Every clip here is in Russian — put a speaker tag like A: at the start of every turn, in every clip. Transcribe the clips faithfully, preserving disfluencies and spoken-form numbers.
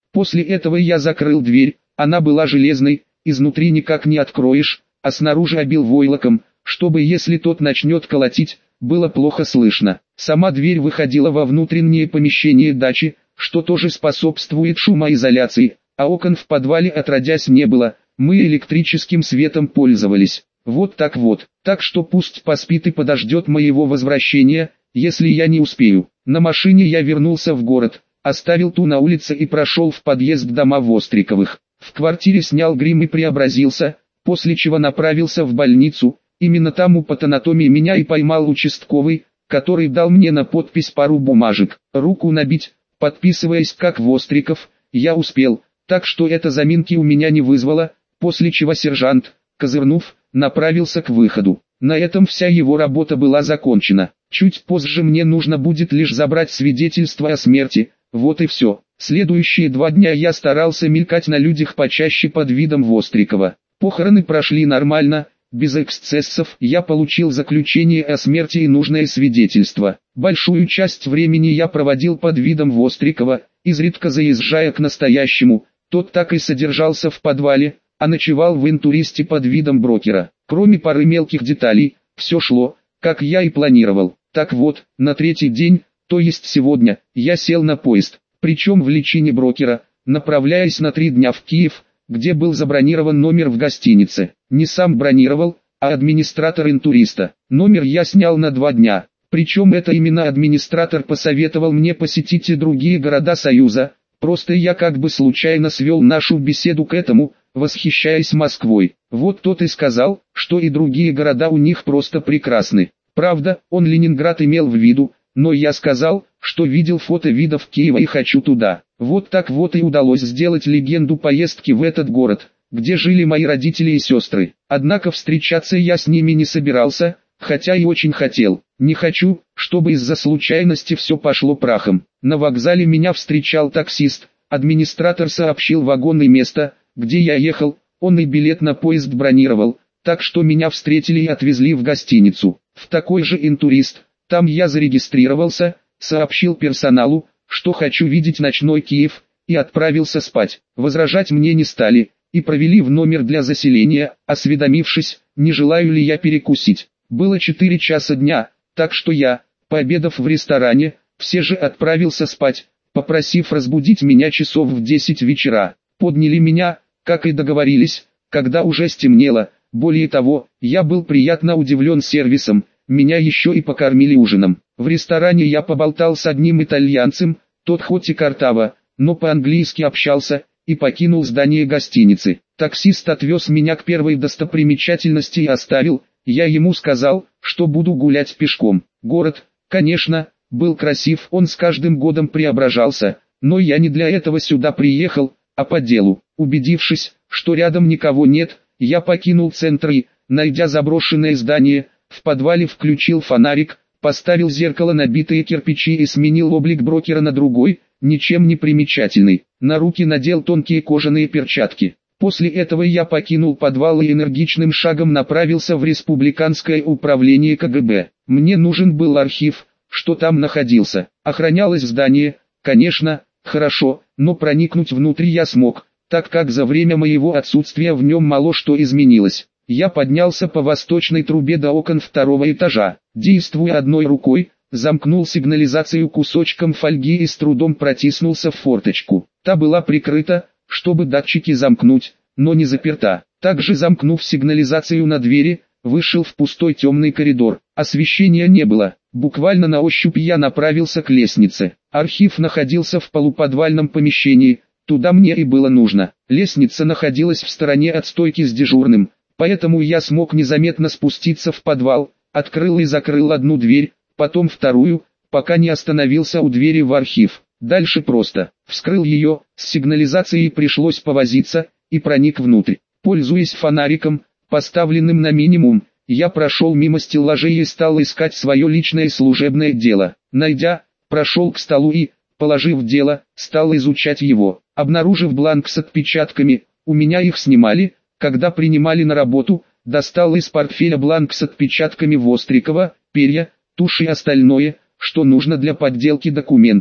A: После этого я закрыл дверь, она была железной, изнутри никак не откроешь, а снаружи обил войлоком, чтобы если тот начнет колотить, было плохо слышно. Сама дверь выходила во внутреннее помещение дачи, что тоже способствует шумоизоляции, а окон в подвале отродясь не было, мы электрическим светом пользовались. Вот так вот, так что пусть поспит и подождет моего возвращения, если я не успею. На машине я вернулся в город, оставил ту на улице и прошел в подъезд дома Востриковых. В квартире снял грим и преобразился, после чего направился в больницу. Именно там у патанатомии меня и поймал участковый, который дал мне на подпись пару бумажек. Руку набить, подписываясь как Востриков, я успел, так что это заминки у меня не вызвало, после чего сержант, козырнув, направился к выходу. На этом вся его работа была закончена. Чуть позже мне нужно будет лишь забрать свидетельство о смерти, вот и все. Следующие два дня я старался мелькать на людях почаще под видом Вострикова. Похороны прошли нормально, без эксцессов. Я получил заключение о смерти и нужное свидетельство. Большую часть времени я проводил под видом Вострикова, изредка заезжая к настоящему. Тот так и содержался в подвале, а ночевал в интуристе под видом брокера. Кроме пары мелких деталей, все шло, как я и планировал. Так вот, на третий день, то есть сегодня, я сел на поезд, причем в личине брокера, направляясь на три дня в Киев, где был забронирован номер в гостинице. Не сам бронировал, а администратор интуриста. Номер я снял на два дня, причем это именно администратор посоветовал мне посетить и другие города Союза, просто я как бы случайно свел нашу беседу к этому, восхищаясь Москвой. Вот тот и сказал, что и другие города у них просто прекрасны. Правда, он Ленинград имел в виду, но я сказал, что видел фото видов Киева и хочу туда. Вот так вот и удалось сделать легенду поездки в этот город, где жили мои родители и сестры. Однако встречаться я с ними не собирался, хотя и очень хотел. Не хочу, чтобы из-за случайности все пошло прахом. На вокзале меня встречал таксист, администратор сообщил вагон и место, где я ехал, он и билет на поезд бронировал, так что меня встретили и отвезли в гостиницу. В такой же интурист, там я зарегистрировался, сообщил персоналу, что хочу видеть ночной Киев, и отправился спать. Возражать мне не стали, и провели в номер для заселения, осведомившись, не желаю ли я перекусить. Было четыре часа дня, так что я, пообедав в ресторане, все же отправился спать, попросив разбудить меня часов в десять вечера. Подняли меня, как и договорились, когда уже стемнело. Более того, я был приятно удивлен сервисом, меня еще и покормили ужином. В ресторане я поболтал с одним итальянцем, тот хоть и картаво, но по-английски общался, и покинул здание гостиницы. Таксист отвез меня к первой достопримечательности и оставил, я ему сказал, что буду гулять пешком. Город, конечно, был красив, он с каждым годом преображался, но я не для этого сюда приехал, а по делу. Убедившись, что рядом никого нет, я покинул центр и, найдя заброшенное здание, в подвале включил фонарик, поставил зеркало на битые кирпичи и сменил облик брокера на другой, ничем не примечательный. На руки надел тонкие кожаные перчатки. После этого я покинул подвал и энергичным шагом направился в республиканское управление ка гэ бэ. Мне нужен был архив, что там находился. Охранялось здание, конечно, хорошо, но проникнуть внутрь я смог, так как за время моего отсутствия в нем мало что изменилось. Я поднялся по восточной трубе до окон второго этажа, действуя одной рукой, замкнул сигнализацию кусочком фольги и с трудом протиснулся в форточку. Та была прикрыта, чтобы датчики замкнуть, но не заперта. Также замкнув сигнализацию на двери, вышел в пустой темный коридор. Освещения не было. Буквально на ощупь я направился к лестнице. Архив находился в полуподвальном помещении, туда мне и было нужно. Лестница находилась в стороне от стойки с дежурным, поэтому я смог незаметно спуститься в подвал, открыл и закрыл одну дверь, потом вторую, пока не остановился у двери в архив. Дальше просто. Вскрыл ее, с сигнализацией пришлось повозиться, и проник внутрь. Пользуясь фонариком, поставленным на минимум, я прошел мимо стеллажей и стал искать свое личное служебное дело. Найдя, прошел к столу и, положив дело, стал изучать его. Обнаружив бланк с отпечатками, у меня их снимали, когда принимали на работу, достал из портфеля бланк с отпечатками Вострикова, перья, тушь и остальное, что нужно для подделки документов.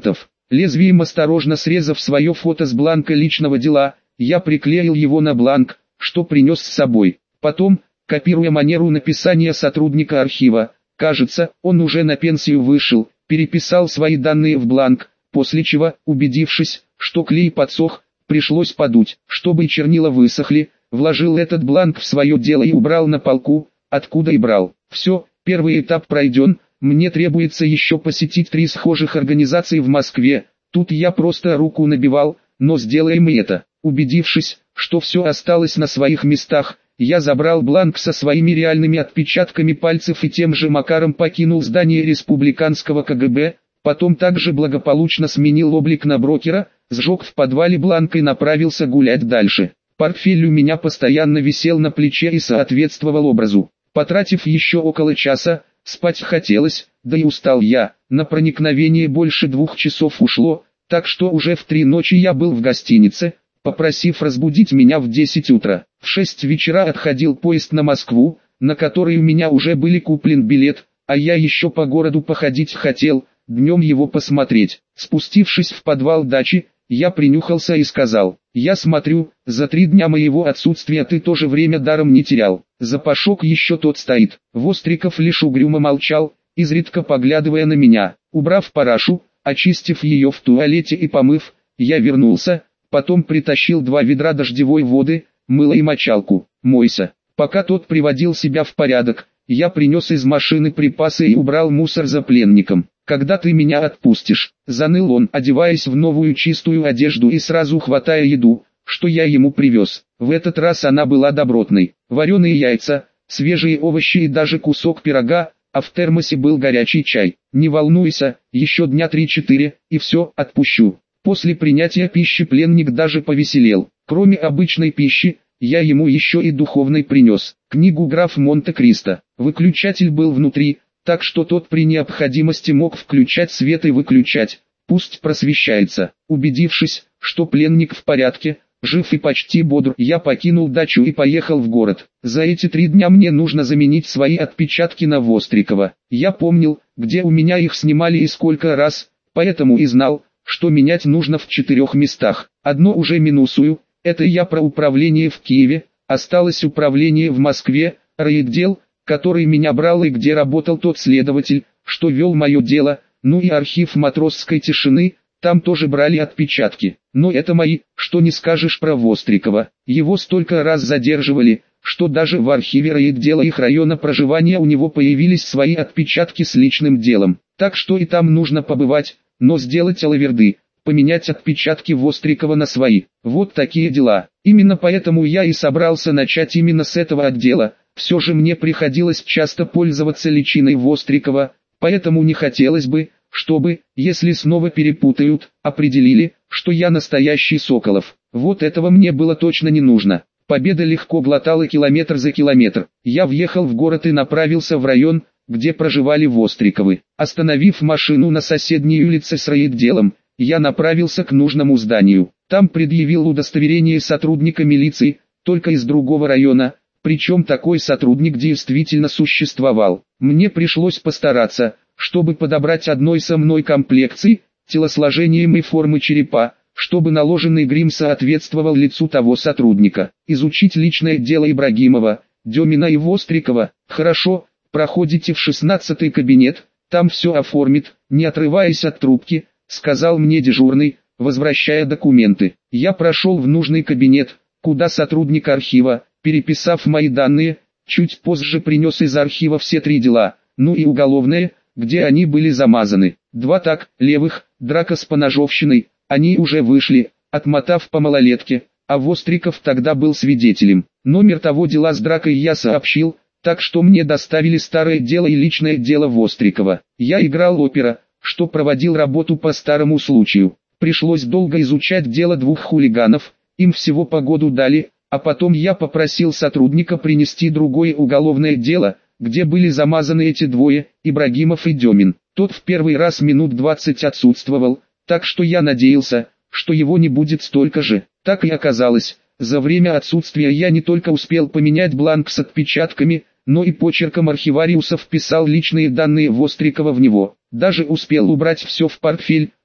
A: Лезвием осторожно срезав свое фото с бланка личного дела, я приклеил его на бланк, что принес с собой. Потом, копируя манеру написания сотрудника архива, кажется, он уже на пенсию вышел, переписал свои данные в бланк, после чего, убедившись, что клей подсох, пришлось подуть, чтобы чернила высохли, вложил этот бланк в свое дело и убрал на полку, откуда и брал. Все, первый этап пройден, мне требуется еще посетить три схожих организации в Москве, тут я просто руку набивал, но сделаем и это. Убедившись, что все осталось на своих местах, я забрал бланк со своими реальными отпечатками пальцев и тем же макаром покинул здание республиканского ка гэ бэ, потом также благополучно сменил облик на брокера, сжег в подвале бланк и направился гулять дальше. Портфель у меня постоянно висел на плече и соответствовал образу. Потратив еще около часа, спать хотелось, да и устал я, на проникновение больше двух часов ушло, так что уже в три ночи я был в гостинице, попросив разбудить меня в десять утра. В шесть вечера отходил поезд на Москву, на который у меня уже были куплен билет, а я еще по городу походить хотел, днем его посмотреть. Спустившись в подвал дачи, я принюхался и сказал: «Я смотрю, за три дня моего отсутствия ты тоже время даром не терял. Запашок еще тот стоит». Востриков лишь угрюмо молчал, изредка поглядывая на меня. Убрав парашу, очистив ее в туалете и помыв, я вернулся, потом притащил два ведра дождевой воды, мыло и мочалку. «Мойся». Пока тот приводил себя в порядок, я принес из машины припасы и убрал мусор за пленником. «Когда ты меня отпустишь?» – заныл он, одеваясь в новую чистую одежду и сразу хватая еду, что я ему привез. В этот раз она была добротной. Вареные яйца, свежие овощи и даже кусок пирога, а в термосе был горячий чай. «Не волнуйся, еще дня три-четыре, и все, отпущу». После принятия пищи пленник даже повеселел. Кроме обычной пищи, я ему еще и духовной принес. Книгу «Граф Монте-Кристо». Выключатель был внутри, так что тот при необходимости мог включать свет и выключать. Пусть просвещается. Убедившись, что пленник в порядке, жив и почти бодр, я покинул дачу и поехал в город. За эти три дня мне нужно заменить свои отпечатки на Вострикова. Я помнил, где у меня их снимали и сколько раз, поэтому и знал, что менять нужно в четырех местах. Одно уже минусую, это я про управление в Киеве, осталось управление в Москве, райотдел, который меня брал и где работал тот следователь, что вел мое дело, ну и архив матросской тишины, там тоже брали отпечатки. Но это мои, что не скажешь про Вострикова. Его столько раз задерживали, что даже в архиве райотдела их района проживания у него появились свои отпечатки с личным делом. Так что и там нужно побывать, но сделать алаверды, поменять отпечатки Вострикова на свои. Вот такие дела. Именно поэтому я и собрался начать именно с этого отдела. Все же мне приходилось часто пользоваться личиной Вострикова, поэтому не хотелось бы, чтобы, если снова перепутают, определили, что я настоящий Соколов. Вот этого мне было точно не нужно. Победа легко глотала километр за километр. Я въехал в город и направился в район, где проживали Востриковы. Остановив машину на соседней улице с райотделом, я направился к нужному зданию. Там предъявил удостоверение сотрудника милиции, только из другого района. Причем такой сотрудник действительно существовал. Мне пришлось постараться, чтобы подобрать одной со мной комплекции, телосложением и формы черепа, чтобы наложенный грим соответствовал лицу того сотрудника. Изучить личное дело Ибрагимова, Демина и Вострикова. Хорошо, проходите в шестнадцатый кабинет, там все оформит, не отрываясь от трубки, сказал мне дежурный, возвращая документы. Я прошел в нужный кабинет, куда сотрудник архива, переписав мои данные, чуть позже принес из архива все три дела, ну и уголовное, где они были замазаны. Два так, левых, драка с поножовщиной, они уже вышли, отмотав по малолетке, а Востриков тогда был свидетелем. Номер того дела с дракой я сообщил, так что мне доставили старое дело и личное дело Вострикова. Я играл опера, что проводил работу по старому случаю. Пришлось долго изучать дело двух хулиганов, им всего по году дали, а потом я попросил сотрудника принести другое уголовное дело, где были замазаны эти двое, Ибрагимов и Демин. Тот в первый раз минут двадцать отсутствовал, так что я надеялся, что его не будет столько же. Так и оказалось, за время отсутствия я не только успел поменять бланк с отпечатками, но и почерком архивариуса вписал личные данные Вострикова в него. Даже успел убрать все в портфель,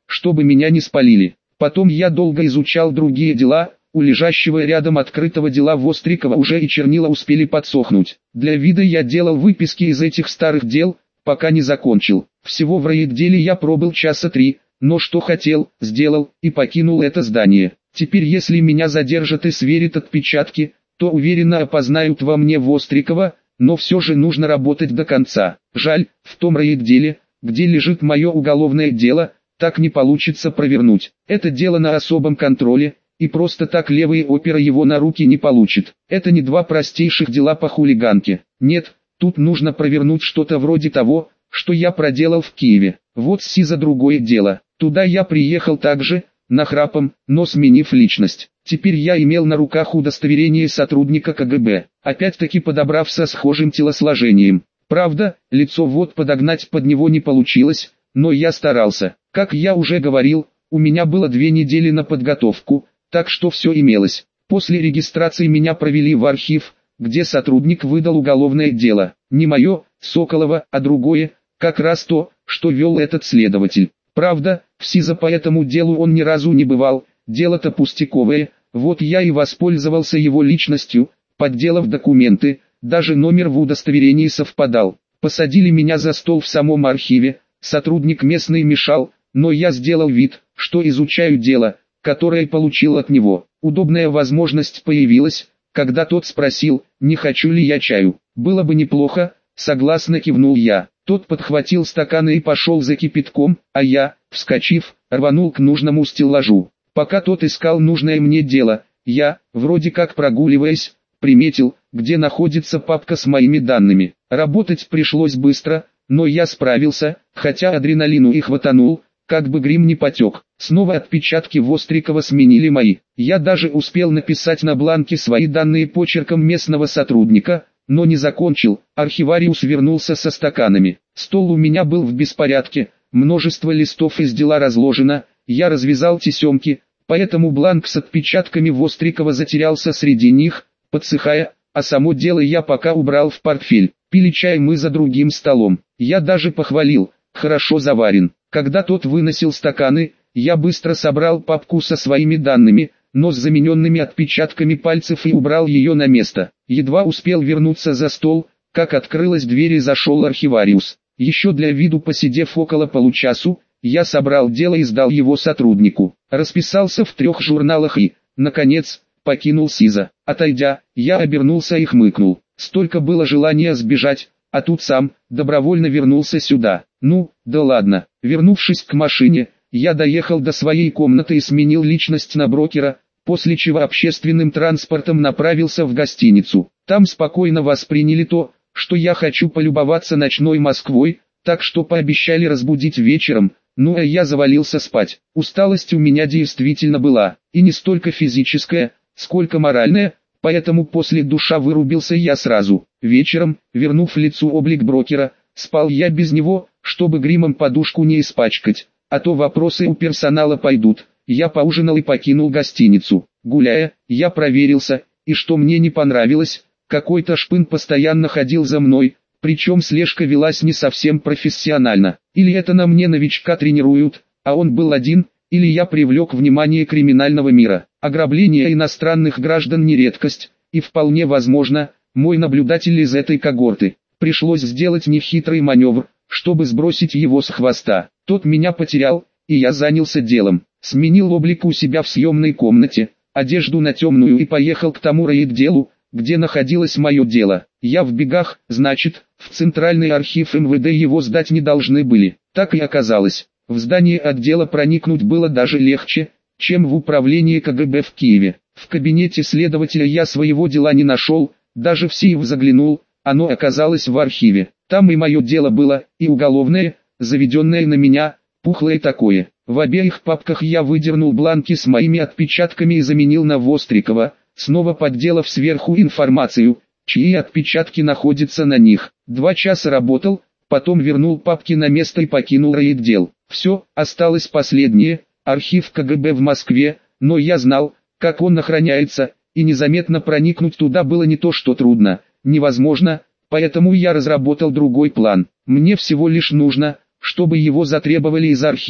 A: чтобы меня не спалили. Потом я долго изучал другие дела. У лежащего рядом открытого дела Вострикова уже и чернила успели подсохнуть. Для вида я делал выписки из этих старых дел, пока не закончил. Всего в райотделе я пробыл часа три, но что хотел, сделал и покинул это здание. Теперь если меня задержат и сверят отпечатки, то уверенно опознают во мне Вострикова, но все же нужно работать до конца. Жаль, в том райотделе, где лежит мое уголовное дело, так не получится провернуть. Это дело на особом контроле. И просто так левые опера его на руки не получит. Это не два простейших дела по хулиганке. Нет, тут нужно провернуть что-то вроде того, что я проделал в Киеве. Вот СИЗО другое дело. Туда я приехал также, нахрапом, но сменив личность. Теперь я имел на руках удостоверение сотрудника КГБ, опять-таки подобрав со схожим телосложением. Правда, лицо вот подогнать под него не получилось, но я старался. Как я уже говорил, у меня было две недели на подготовку. Так что все имелось. После регистрации меня провели в архив, где сотрудник выдал уголовное дело. Не мое, Соколова, а другое, как раз то, что вел этот следователь. Правда, в СИЗО по этому делу он ни разу не бывал, дело-то пустяковое, вот я и воспользовался его личностью, подделав документы, даже номер в удостоверении совпадал. Посадили меня за стол в самом архиве, сотрудник местный мешал, но я сделал вид, что изучаю дело, которое получил от него. Удобная возможность появилась, когда тот спросил, не хочу ли я чаю. Было бы неплохо, согласно кивнул я. Тот подхватил стаканы и пошел за кипятком, а я, вскочив, рванул к нужному стеллажу. Пока тот искал нужное мне дело, я, вроде как прогуливаясь, приметил, где находится папка с моими данными. Работать пришлось быстро, но я справился, хотя адреналину и хватанул, как бы грим не потек. Снова отпечатки Вострикова сменили мои. Я даже успел написать на бланке свои данные почерком местного сотрудника, но не закончил. Архивариус вернулся со стаканами. Стол у меня был в беспорядке, множество листов из дела разложено, я развязал тесемки, поэтому бланк с отпечатками Вострикова затерялся среди них, подсыхая, а само дело я пока убрал в портфель. Пили чай мы за другим столом. Я даже похвалил, хорошо заварен. Когда тот выносил стаканы, я быстро собрал папку со своими данными, но с замененными отпечатками пальцев и убрал ее на место. Едва успел вернуться за стол, как открылась дверь и зашел архивариус. Еще для виду посидев около получасу, я собрал дело и сдал его сотруднику. Расписался в трех журналах и, наконец, покинул СИЗО. Отойдя, я обернулся и хмыкнул. Столько было желания сбежать, а тут сам, добровольно вернулся сюда. Ну, да ладно. Вернувшись к машине, я доехал до своей комнаты и сменил личность на брокера, после чего общественным транспортом направился в гостиницу. Там спокойно восприняли то, что я хочу полюбоваться ночной Москвой, так что пообещали разбудить вечером, ну а я завалился спать. Усталость у меня действительно была, и не столько физическая, сколько моральная, поэтому после душа вырубился я сразу. Вечером, вернув лицу облик брокера, спал я без него, чтобы гримом подушку не испачкать, а то вопросы у персонала пойдут. Я поужинал и покинул гостиницу. Гуляя, я проверился, и что мне не понравилось, какой-то шпын постоянно ходил за мной, причем слежка велась не совсем профессионально. Или это на мне новичка тренируют, а он был один, или я привлек внимание криминального мира. Ограбление иностранных граждан не редкость, и вполне возможно, мой наблюдатель из этой когорты. Пришлось сделать нехитрый маневр, чтобы сбросить его с хвоста. Тот меня потерял, и я занялся делом. Сменил облик у себя в съемной комнате, одежду на темную и поехал к тому райотделу, где находилось мое дело. Я в бегах, значит, в центральный архив эм вэ дэ его сдать не должны были. Так и оказалось. В здание отдела проникнуть было даже легче, чем в управление ка гэ бэ в Киеве. В кабинете следователя я своего дела не нашел, даже в сейф заглянул, оно оказалось в архиве. Там и мое дело было, и уголовное, заведенное на меня, пухлое такое. В обеих папках я выдернул бланки с моими отпечатками и заменил на Вострикова, снова подделав сверху информацию, чьи отпечатки находятся на них. Два часа работал, потом вернул папки на место и покинул райотдел. Все, осталось последнее, архив ка гэ бэ в Москве, но я знал, как он охраняется, и незаметно проникнуть туда было не то что трудно, невозможно, поэтому я разработал другой план. Мне всего лишь нужно, чтобы его затребовали из архива.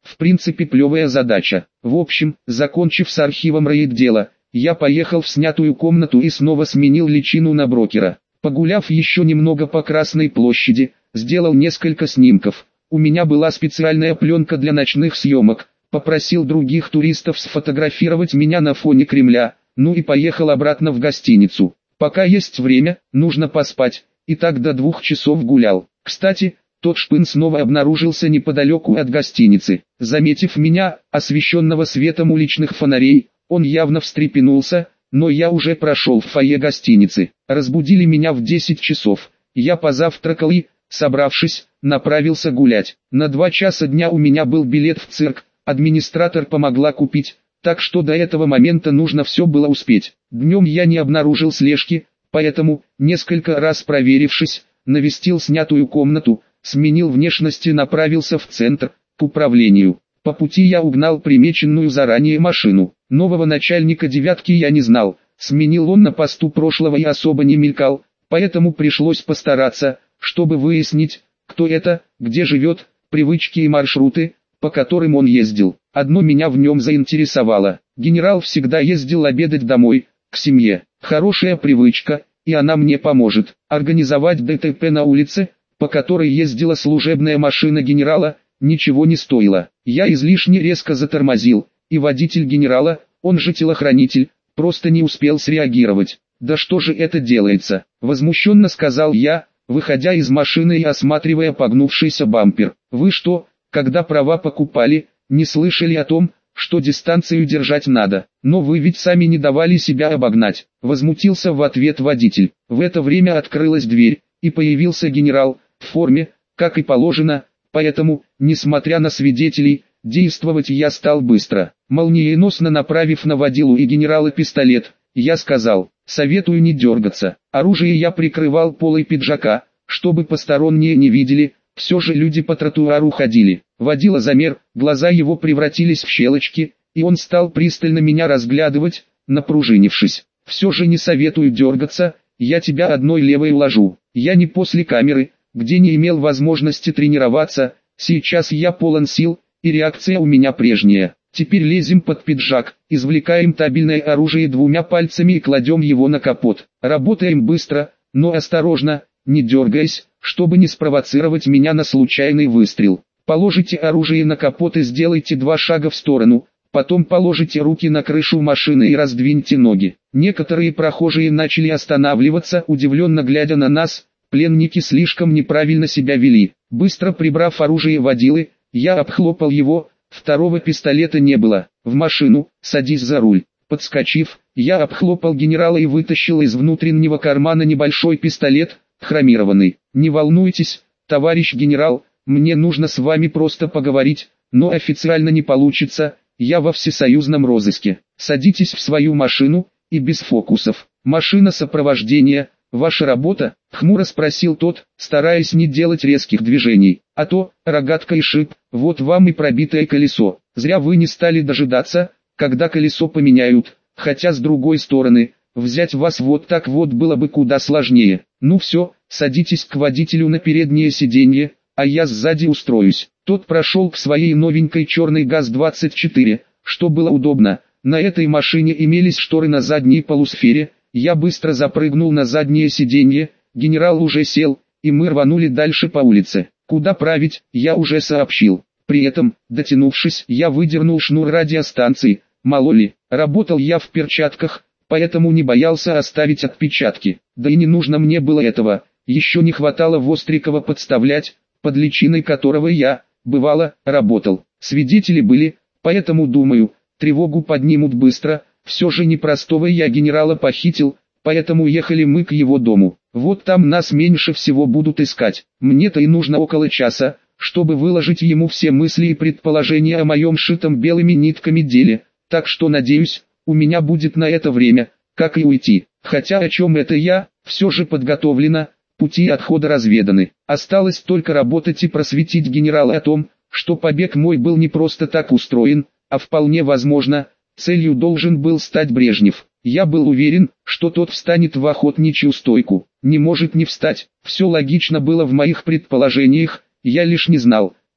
A: В принципе плевая задача. В общем, закончив с архивом рейд-дела, я поехал в снятую комнату и снова сменил личину на брокера. Погуляв еще немного по Красной площади, сделал несколько снимков. У меня была специальная пленка для ночных съемок. Попросил других туристов сфотографировать меня на фоне Кремля, ну и поехал обратно в гостиницу. Пока есть время, нужно поспать, и так до двух часов гулял. Кстати, тот шпын снова обнаружился неподалеку от гостиницы. Заметив меня, освещенного светом уличных фонарей, он явно встрепенулся, но я уже прошел в фойе гостиницы. Разбудили меня в десять часов. Я позавтракал и, собравшись, направился гулять. На два часа дня у меня был билет в цирк, администратор помогла купить, так что до этого момента нужно все было успеть. Днем я не обнаружил слежки, поэтому, несколько раз проверившись, навестил снятую комнату, сменил внешность и направился в центр, к управлению. По пути я угнал примеченную заранее машину. Нового начальника девятки я не знал, сменил он на посту прошлого и особо не мелькал, поэтому пришлось постараться, чтобы выяснить, кто это, где живет, привычки и маршруты, по которым он ездил. Одно меня в нем заинтересовало. Генерал всегда ездил обедать домой, к семье. Хорошая привычка, и она мне поможет. Организовать ДТП на улице, по которой ездила служебная машина генерала, ничего не стоило. Я излишне резко затормозил, и водитель генерала, он же телохранитель, просто не успел среагировать. «Да что же это делается?» – возмущенно сказал я, выходя из машины и осматривая погнувшийся бампер. «Вы что, когда права покупали, не слышали о том, что дистанцию держать надо? Но вы ведь сами не давали себя обогнать», – возмутился в ответ водитель. В это время открылась дверь, и появился генерал, в форме, как и положено, поэтому, несмотря на свидетелей, действовать я стал быстро. Молниеносно направив на водилу и генерала пистолет, я сказал: «Советую не дергаться». Оружие я прикрывал полой пиджака, чтобы посторонние не видели, все же люди по тротуару ходили. Водила замер, глаза его превратились в щелочки, и он стал пристально меня разглядывать, напружинившись. «Все же не советую дергаться, я тебя одной левой уложу. Я не после камеры, где не имел возможности тренироваться, сейчас я полон сил, и реакция у меня прежняя. Теперь лезем под пиджак, извлекаем табельное оружие двумя пальцами и кладем его на капот. Работаем быстро, но осторожно, не дергаясь, чтобы не спровоцировать меня на случайный выстрел. Положите оружие на капот и сделайте два шага в сторону, потом положите руки на крышу машины и раздвиньте ноги». Некоторые прохожие начали останавливаться, удивленно глядя на нас. Пленники слишком неправильно себя вели. Быстро прибрав оружие водилы, я обхлопал его, второго пистолета не было. «В машину, садись за руль». Подскочив, я обхлопал генерала и вытащил из внутреннего кармана небольшой пистолет, хромированный. «Не волнуйтесь, товарищ генерал, мне нужно с вами просто поговорить, но официально не получится, я во всесоюзном розыске. Садитесь в свою машину, и без фокусов. Машина сопровождения, ваша работа?» — хмуро спросил тот, стараясь не делать резких движений. «А то, рогатка и шип, вот вам и пробитое колесо. Зря вы не стали дожидаться, когда колесо поменяют, хотя с другой стороны, взять вас вот так вот было бы куда сложнее. Ну все, садитесь к водителю на переднее сиденье, а я сзади устроюсь». Тот прошел к своей новенькой черной ГАЗ двадцать четыре, что было удобно. На этой машине имелись шторы на задней полусфере. Я быстро запрыгнул на заднее сиденье, генерал уже сел, и мы рванули дальше по улице. Куда править, я уже сообщил. При этом, дотянувшись, я выдернул шнур радиостанции. Мало ли, работал я в перчатках, поэтому не боялся оставить отпечатки. Да и не нужно мне было этого, еще не хватало Вострикова подставлять, под личиной которого я, бывало, работал. Свидетели были, поэтому думаю, тревогу поднимут быстро. Все же непростого я генерала похитил, поэтому ехали мы к его дому. Вот там нас меньше всего будут искать. Мне-то и нужно около часа, чтобы выложить ему все мысли и предположения о моем шитом белыми нитками деле. Так что надеюсь, у меня будет на это время, как и уйти. Хотя о чем это я, все же подготовлено, пути отхода разведаны. Осталось только работать и просветить генерала о том, что побег мой был не просто так устроен, а вполне возможно, целью должен был стать Брежнев. Я был уверен, что тот встанет в охотничью стойку. Не может не встать. Все логично было в моих предположениях, я лишь не знал,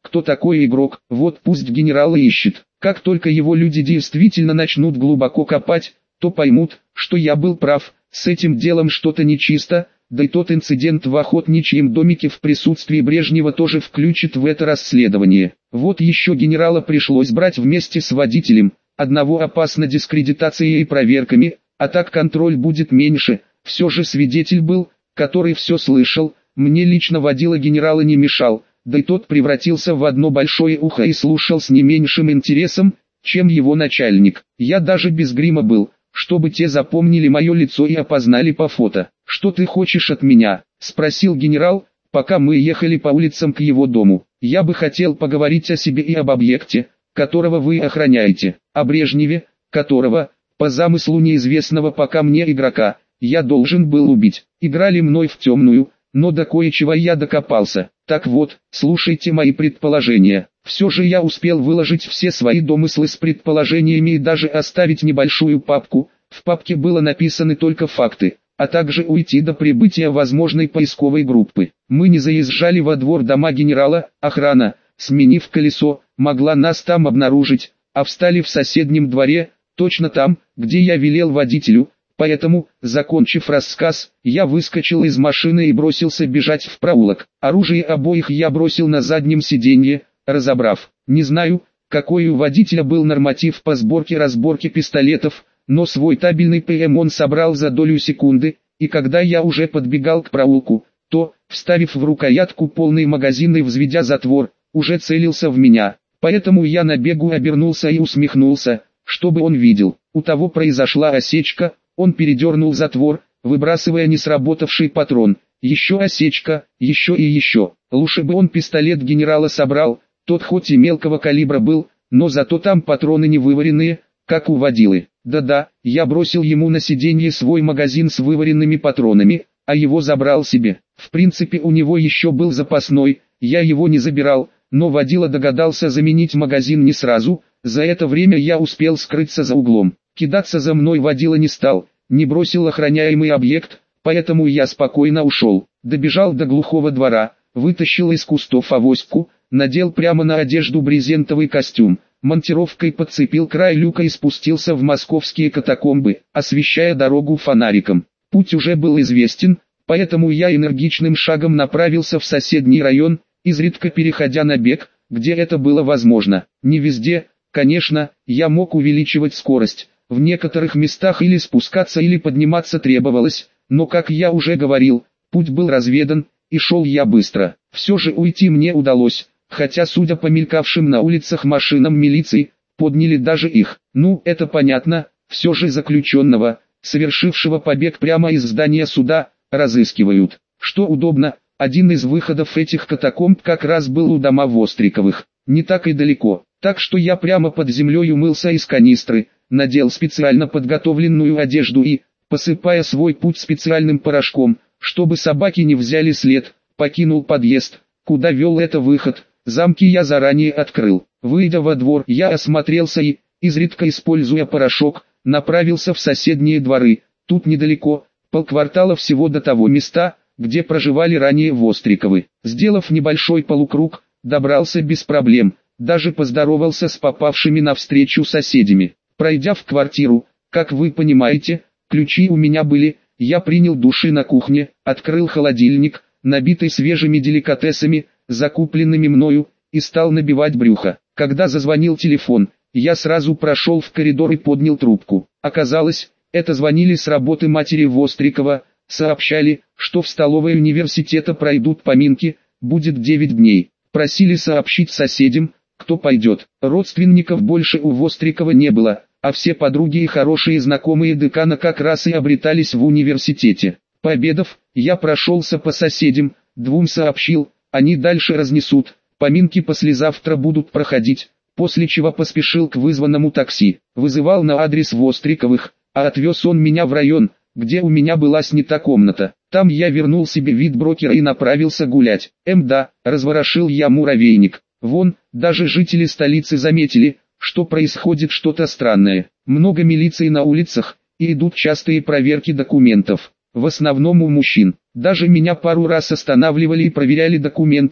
A: кто такой игрок, вот пусть генерал и ищет. Как только его люди действительно начнут глубоко копать, то поймут, что я был прав, с этим делом что-то нечисто, да и тот инцидент в охотничьем домике в присутствии Брежнева тоже включит в это расследование. Вот еще генерала пришлось брать вместе с водителем, одного опасно дискредитацией и проверками, а так контроль будет меньше, все же свидетель был, который все слышал, мне лично водила генерала не мешал, да и тот превратился в одно большое ухо и слушал с не меньшим интересом, чем его начальник. Я даже без грима был, чтобы те запомнили мое лицо и опознали по фото. «Что ты хочешь от меня?» – спросил генерал, пока мы ехали по улицам к его дому. «Я бы хотел поговорить о себе и об объекте, которого вы охраняете, о Брежневе, которого, по замыслу неизвестного пока мне игрока, я должен был убить. Играли мной в темную, но до кое-чего я докопался. Так вот, слушайте мои предположения. Все же я успел выложить все свои домыслы с предположениями и даже оставить небольшую папку. В папке было написаны только факты, а также уйти до прибытия возможной поисковой группы. Мы не заезжали во двор дома генерала, охрана, сменив колесо, могла нас там обнаружить, а встали в соседнем дворе, точно там, где я велел водителю. Поэтому, закончив рассказ, я выскочил из машины и бросился бежать в проулок. Оружие обоих я бросил на заднем сиденье, разобрав. Не знаю, какой у водителя был норматив по сборке-разборке пистолетов, но свой табельный ПМ он собрал за долю секунды, и когда я уже подбегал к проулку, то, вставив в рукоятку полный магазин и взведя затвор, уже целился в меня. Поэтому я на бегу обернулся и усмехнулся, чтобы он видел. У того произошла осечка. Он передернул затвор, выбрасывая не сработавший патрон. Еще осечка, еще и еще. Лучше бы он пистолет генерала собрал, тот хоть и мелкого калибра был, но зато там патроны не вываренные, как у водилы. Да-да, я бросил ему на сиденье свой магазин с вываренными патронами, а его забрал себе. В принципе у него еще был запасной, я его не забирал, но водила догадался заменить магазин не сразу. За это время я успел скрыться за углом. Кидаться за мной водила не стал, не бросил охраняемый объект, поэтому я спокойно ушел. Добежал до глухого двора, вытащил из кустов авоську, надел прямо на одежду брезентовый костюм, монтировкой подцепил край люка и спустился в московские катакомбы, освещая дорогу фонариком. Путь уже был известен, поэтому я энергичным шагом направился в соседний район, изредка переходя на бег, где это было возможно. Не везде, конечно, я мог увеличивать скорость. В некоторых местах или спускаться или подниматься требовалось, но как я уже говорил, путь был разведан, и шел я быстро. Все же уйти мне удалось, хотя судя по мелькавшим на улицах машинам милиции, подняли даже их. Ну, это понятно, все же заключенного, совершившего побег прямо из здания суда, разыскивают. Что удобно, один из выходов этих катакомб как раз был у дома Востриковых, не так и далеко, так что я прямо под землей умылся из канистры, надел специально подготовленную одежду и, посыпая свой путь специальным порошком, чтобы собаки не взяли след, покинул подъезд, куда вел это выход. Замки я заранее открыл. Выйдя во двор, я осмотрелся и, изредка используя порошок, направился в соседние дворы. Тут недалеко, полквартала всего до того места, где проживали ранее Востриковы. Сделав небольшой полукруг, добрался без проблем, даже поздоровался с попавшими навстречу соседями. Пройдя в квартиру, как вы понимаете, ключи у меня были, я принял души на кухне, открыл холодильник, набитый свежими деликатесами, закупленными мною, и стал набивать брюхо. Когда зазвонил телефон, я сразу прошел в коридор и поднял трубку. Оказалось, это звонили с работы матери Вострикова, сообщали, что в столовой университета пройдут поминки, будет девять дней. Просили сообщить соседям, кто пойдет. Родственников больше у Вострикова не было, а все подруги и хорошие знакомые декана как раз и обретались в университете. Пообедав, я прошелся по соседям, двум сообщил, они дальше разнесут, поминки послезавтра будут проходить, после чего поспешил к вызванному такси. Вызывал на адрес Востриковых, а отвез он меня в район, где у меня была снята комната. Там я вернул себе вид брокера и направился гулять. Мда, разворошил я муравейник. Вон, даже жители столицы заметили, что происходит что-то странное. Много милиции на улицах, и идут частые проверки документов. В основном у мужчин. Даже меня пару раз останавливали и проверяли документы,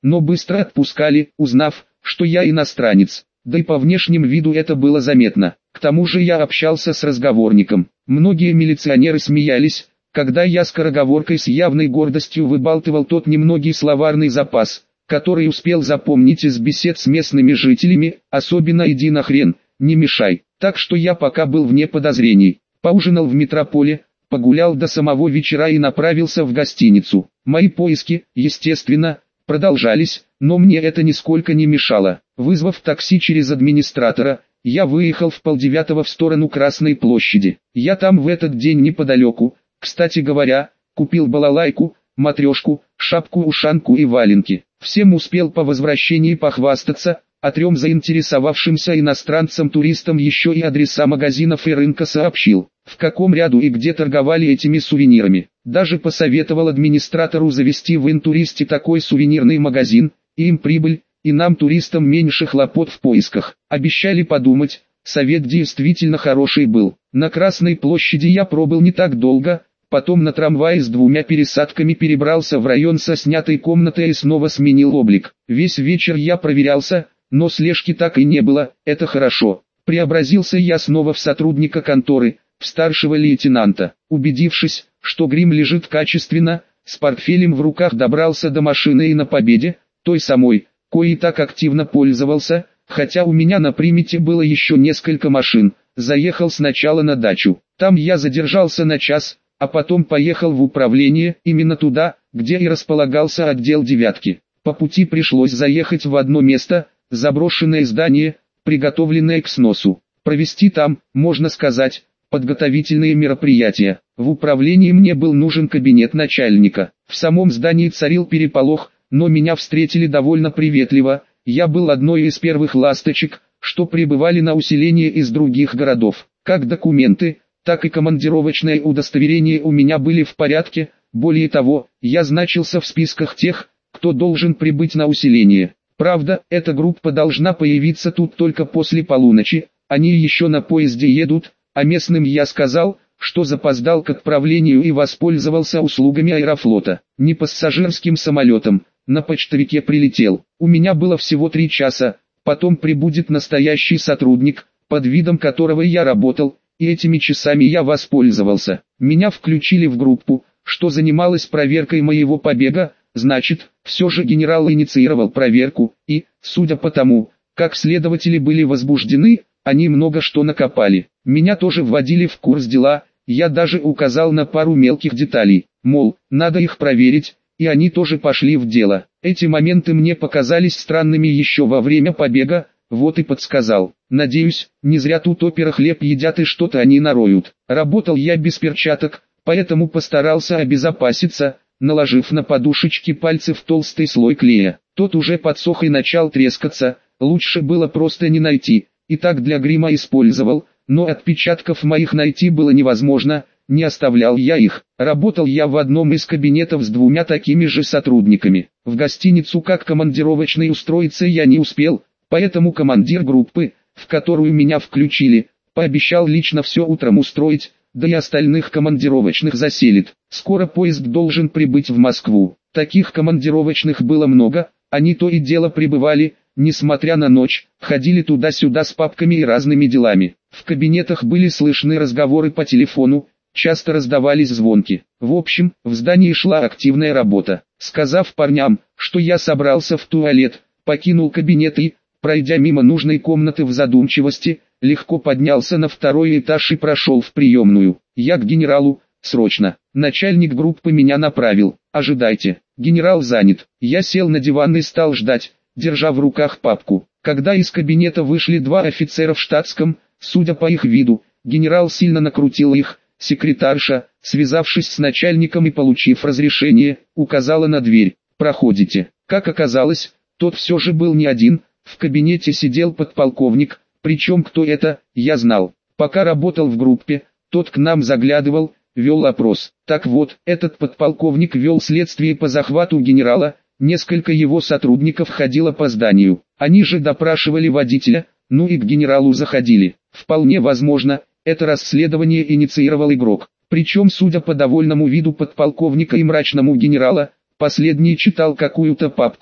A: но быстро отпускали, узнав, что я иностранец. Да и по внешнему виду это было заметно. К тому же я общался с разговорником. Многие милиционеры смеялись, когда я скороговоркой с явной гордостью выбалтывал тот немногий словарный запас, который успел запомнить из бесед с местными жителями, особенно «иди нахрен, не мешай». Так что я пока был вне подозрений. Поужинал в метрополе, погулял до самого вечера и направился в гостиницу. Мои поиски, естественно, продолжались, но мне это нисколько не мешало. Вызвав такси через администратора, я выехал в полдевятого в сторону Красной площади. Я там в этот день неподалеку, кстати говоря, купил балалайку, матрешку, шапку-ушанку и валенки. Всем успел по возвращении похвастаться, а трем заинтересовавшимся иностранцам-туристам еще и адреса магазинов и рынка сообщил, в каком ряду и где торговали этими сувенирами. Даже посоветовал администратору завести в Интуристе такой сувенирный магазин, и им прибыль, и нам, туристам, меньше хлопот в поисках. Обещали подумать, совет действительно хороший был. На Красной площади я пробыл не так долго, потом на трамвае с двумя пересадками перебрался в район со снятой комнатой и снова сменил облик. Весь вечер я проверялся, но слежки так и не было, это хорошо. Преобразился я снова в сотрудника конторы, в старшего лейтенанта. Убедившись, что грим лежит качественно, с портфелем в руках добрался до машины и на Победе, той самой, коей так активно пользовался, хотя у меня на примете было еще несколько машин, заехал сначала на дачу. Там я задержался на час, а потом поехал в управление, именно туда, где и располагался отдел девятки. По пути пришлось заехать в одно место, заброшенное здание, приготовленное к сносу. Провести там, можно сказать, подготовительные мероприятия. В управлении мне был нужен кабинет начальника. В самом здании царил переполох, но меня встретили довольно приветливо. Я был одной из первых ласточек, что прибывали на усиление из других городов. Как документы, так и командировочное удостоверение у меня были в порядке. Более того, я значился в списках тех, кто должен прибыть на усиление. Правда, эта группа должна появиться тут только после полуночи, они еще на поезде едут, а местным я сказал, что запоздал к отправлению и воспользовался услугами Аэрофлота. Не пассажирским самолетом, на почтовике прилетел. У меня было всего три часа, потом прибудет настоящий сотрудник, под видом которого я работал, и этими часами я воспользовался. Меня включили в группу, что занималась проверкой моего побега. Значит, все же генерал инициировал проверку, и, судя по тому, как следователи были возбуждены, они много что накопали. Меня тоже вводили в курс дела, я даже указал на пару мелких деталей, мол, надо их проверить, и они тоже пошли в дело. Эти моменты мне показались странными еще во время побега, вот и подсказал. Надеюсь, не зря тут опера хлеб едят и что-то они нароют. Работал я без перчаток, поэтому постарался обезопаситься, наложив на подушечки пальцев толстый слой клея. Тот уже подсох и начал трескаться, лучше было просто не найти, и так для грима использовал, но отпечатков моих найти было невозможно, не оставлял я их. Работал я в одном из кабинетов с двумя такими же сотрудниками. В гостиницу как командировочный устроиться я не успел, поэтому командир группы, в которую меня включили, пообещал лично все утром устроить, да и остальных командировочных заселит. Скоро поезд должен прибыть в Москву. Таких командировочных было много, они то и дело прибывали, несмотря на ночь, ходили туда-сюда с папками и разными делами. В кабинетах были слышны разговоры по телефону, часто раздавались звонки. В общем, в здании шла активная работа. Сказав парням, что я собрался в туалет, покинул кабинет и, пройдя мимо нужной комнаты в задумчивости, легко поднялся на второй этаж и прошел в приемную. Я к генералу, срочно. Начальник группы меня направил. Ожидайте, генерал занят. Я сел на диван и стал ждать, держа в руках папку. Когда из кабинета вышли два офицера в штатском, судя по их виду, генерал сильно накрутил их. Секретарша, связавшись с начальником и получив разрешение, указала на дверь. «Проходите». Как оказалось, тот все же был не один, в кабинете сидел подполковник, причем кто это, я знал. Пока работал в группе, тот к нам заглядывал, вел опрос. Так вот, этот подполковник вел следствие по захвату генерала, несколько его сотрудников ходило по зданию. Они же допрашивали водителя, ну и к генералу заходили. Вполне возможно, это расследование инициировал игрок. Причем, судя по довольному виду подполковника и мрачному генерала, последний читал какую-то папку,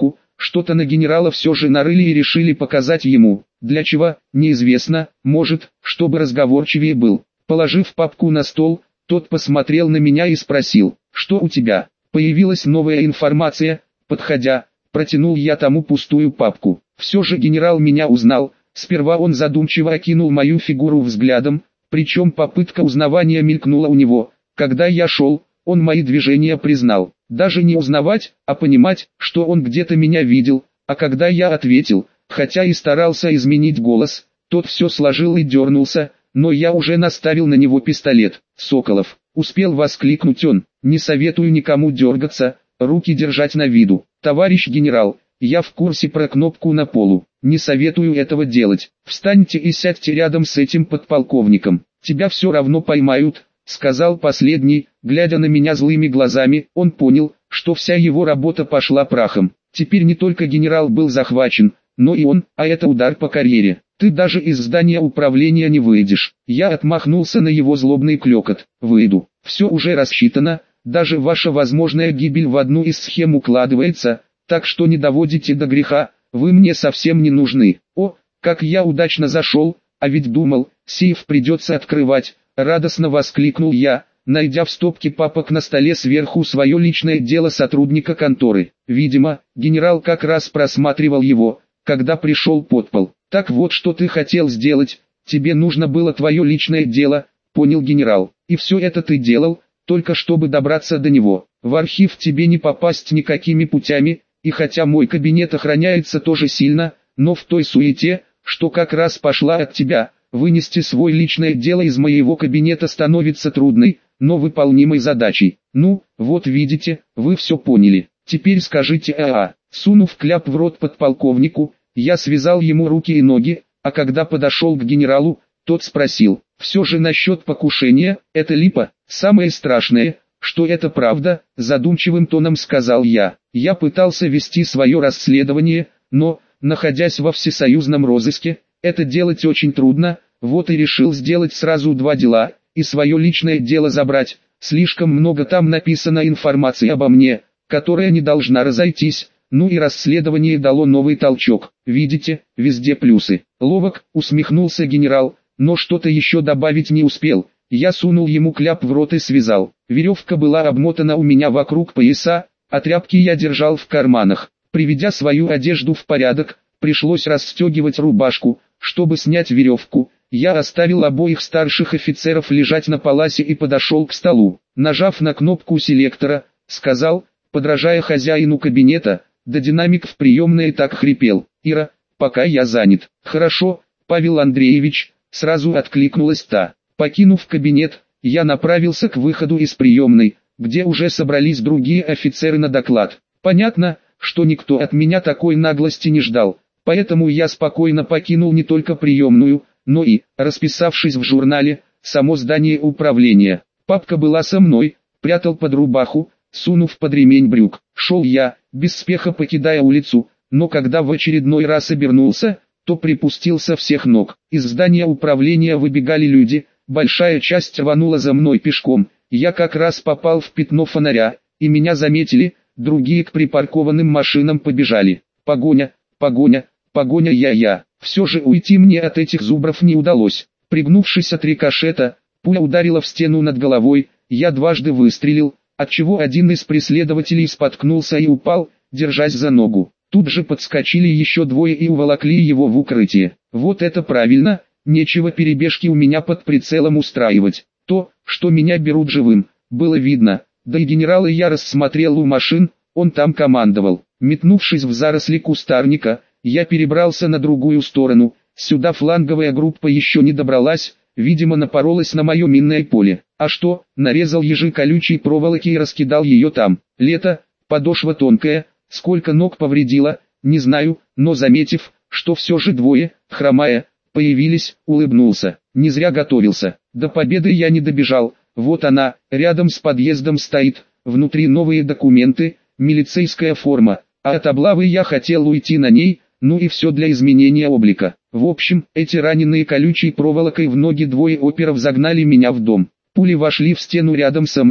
A: что-то на генерала все же нарыли и решили показать ему. Для чего, неизвестно, может, чтобы разговорчивее был. Положив папку на стол, тот посмотрел на меня и спросил: «Что у тебя?» Появилась новая информация. Подходя, протянул я тому пустую папку. Все же генерал меня узнал. Сперва он задумчиво окинул мою фигуру взглядом, причем попытка узнавания мелькнула у него. Когда я шел, он мои движения признал. Даже не узнавать, а понимать, что он где-то меня видел. А когда я ответил, хотя и старался изменить голос, тот все сложил и дернулся, но я уже наставил на него пистолет. «Соколов!» — успел воскликнуть он. «Не советую никому дергаться, руки держать на виду. Товарищ генерал, я в курсе про кнопку на полу. Не советую этого делать. Встаньте и сядьте рядом с этим подполковником. Тебя все равно поймают», — сказал последний, глядя на меня злыми глазами. Он понял, что вся его работа пошла прахом. Теперь не только генерал был захвачен, но и он, а это удар по карьере. «Ты даже из здания управления не выйдешь». Я отмахнулся на его злобный клёкот. «Выйду. Все уже рассчитано, даже ваша возможная гибель в одну из схем укладывается, так что не доводите до греха, вы мне совсем не нужны». «О, как я удачно зашел, а ведь думал, сейф придется открывать», — радостно воскликнул я, найдя в стопке папок на столе сверху свое личное дело сотрудника конторы. Видимо, генерал как раз просматривал его, когда пришел подпол. «Так вот, что ты хотел сделать, тебе нужно было твое личное дело», — понял генерал. «И все это ты делал, только чтобы добраться до него. В архив тебе не попасть никакими путями, и хотя мой кабинет охраняется тоже сильно, но в той суете, что как раз пошла от тебя, вынести свое личное дело из моего кабинета становится трудной, но выполнимой задачей. Ну, вот видите, вы все поняли. Теперь скажите а-а». Сунув кляп в рот подполковнику, я связал ему руки и ноги, а когда подошел к генералу, тот спросил: «Все же насчет покушения, это липа?» «Самое страшное, что это правда», — задумчивым тоном сказал я. «Я пытался вести свое расследование, но, находясь во всесоюзном розыске, это делать очень трудно, вот и решил сделать сразу два дела, и свое личное дело забрать. Слишком много там написано информации обо мне, которая не должна разойтись». Ну и расследование дало новый толчок. «Видите, везде плюсы». «Ловок», — усмехнулся генерал, но что-то еще добавить не успел. Я сунул ему кляп в рот и связал. Веревка была обмотана у меня вокруг пояса, а тряпки я держал в карманах. Приведя свою одежду в порядок, пришлось расстегивать рубашку, чтобы снять веревку. Я оставил обоих старших офицеров лежать на паласе и подошел к столу. Нажав на кнопку селектора, сказал, подражая хозяину кабинета, да динамик в приемной так хрипел: «Ира, пока я занят». «Хорошо, Павел Андреевич», — сразу откликнулась та. Покинув кабинет, я направился к выходу из приемной, где уже собрались другие офицеры на доклад. Понятно, что никто от меня такой наглости не ждал, поэтому я спокойно покинул не только приемную, но и, расписавшись в журнале, само здание управления. Папка была со мной, прятал под рубаху, сунув под ремень брюк. Шел я, без спеха покидая улицу, но когда в очередной раз обернулся, то припустил со всех ног. Из здания управления выбегали люди, большая часть рванула за мной пешком. Я как раз попал в пятно фонаря, и меня заметили, другие к припаркованным машинам побежали. Погоня, погоня, погоня я-я. Все же уйти мне от этих зубров не удалось. Пригнувшись от рикошета, пуля ударила в стену над головой, я дважды выстрелил, отчего один из преследователей споткнулся и упал, держась за ногу. Тут же подскочили еще двое и уволокли его в укрытие. Вот это правильно, нечего перебежки у меня под прицелом устраивать. То, что меня берут живым, было видно, да и генерала я рассмотрел у машин, он там командовал. Метнувшись в заросли кустарника, я перебрался на другую сторону, сюда фланговая группа еще не добралась, видимо напоролась на мое минное поле. А что, нарезал ежи колючей проволоки и раскидал ее там. Лето, подошва тонкая, сколько ног повредила, не знаю, но заметив, что все же двое, хромая, появились, улыбнулся. Не зря готовился. До победы я не добежал, вот она, рядом с подъездом стоит, внутри новые документы, милицейская форма, а от облавы я хотел уйти на ней, ну и все для изменения облика. В общем, эти раненые колючей проволокой в ноги двое оперов загнали меня в дом. Пули вошли в стену рядом со мной,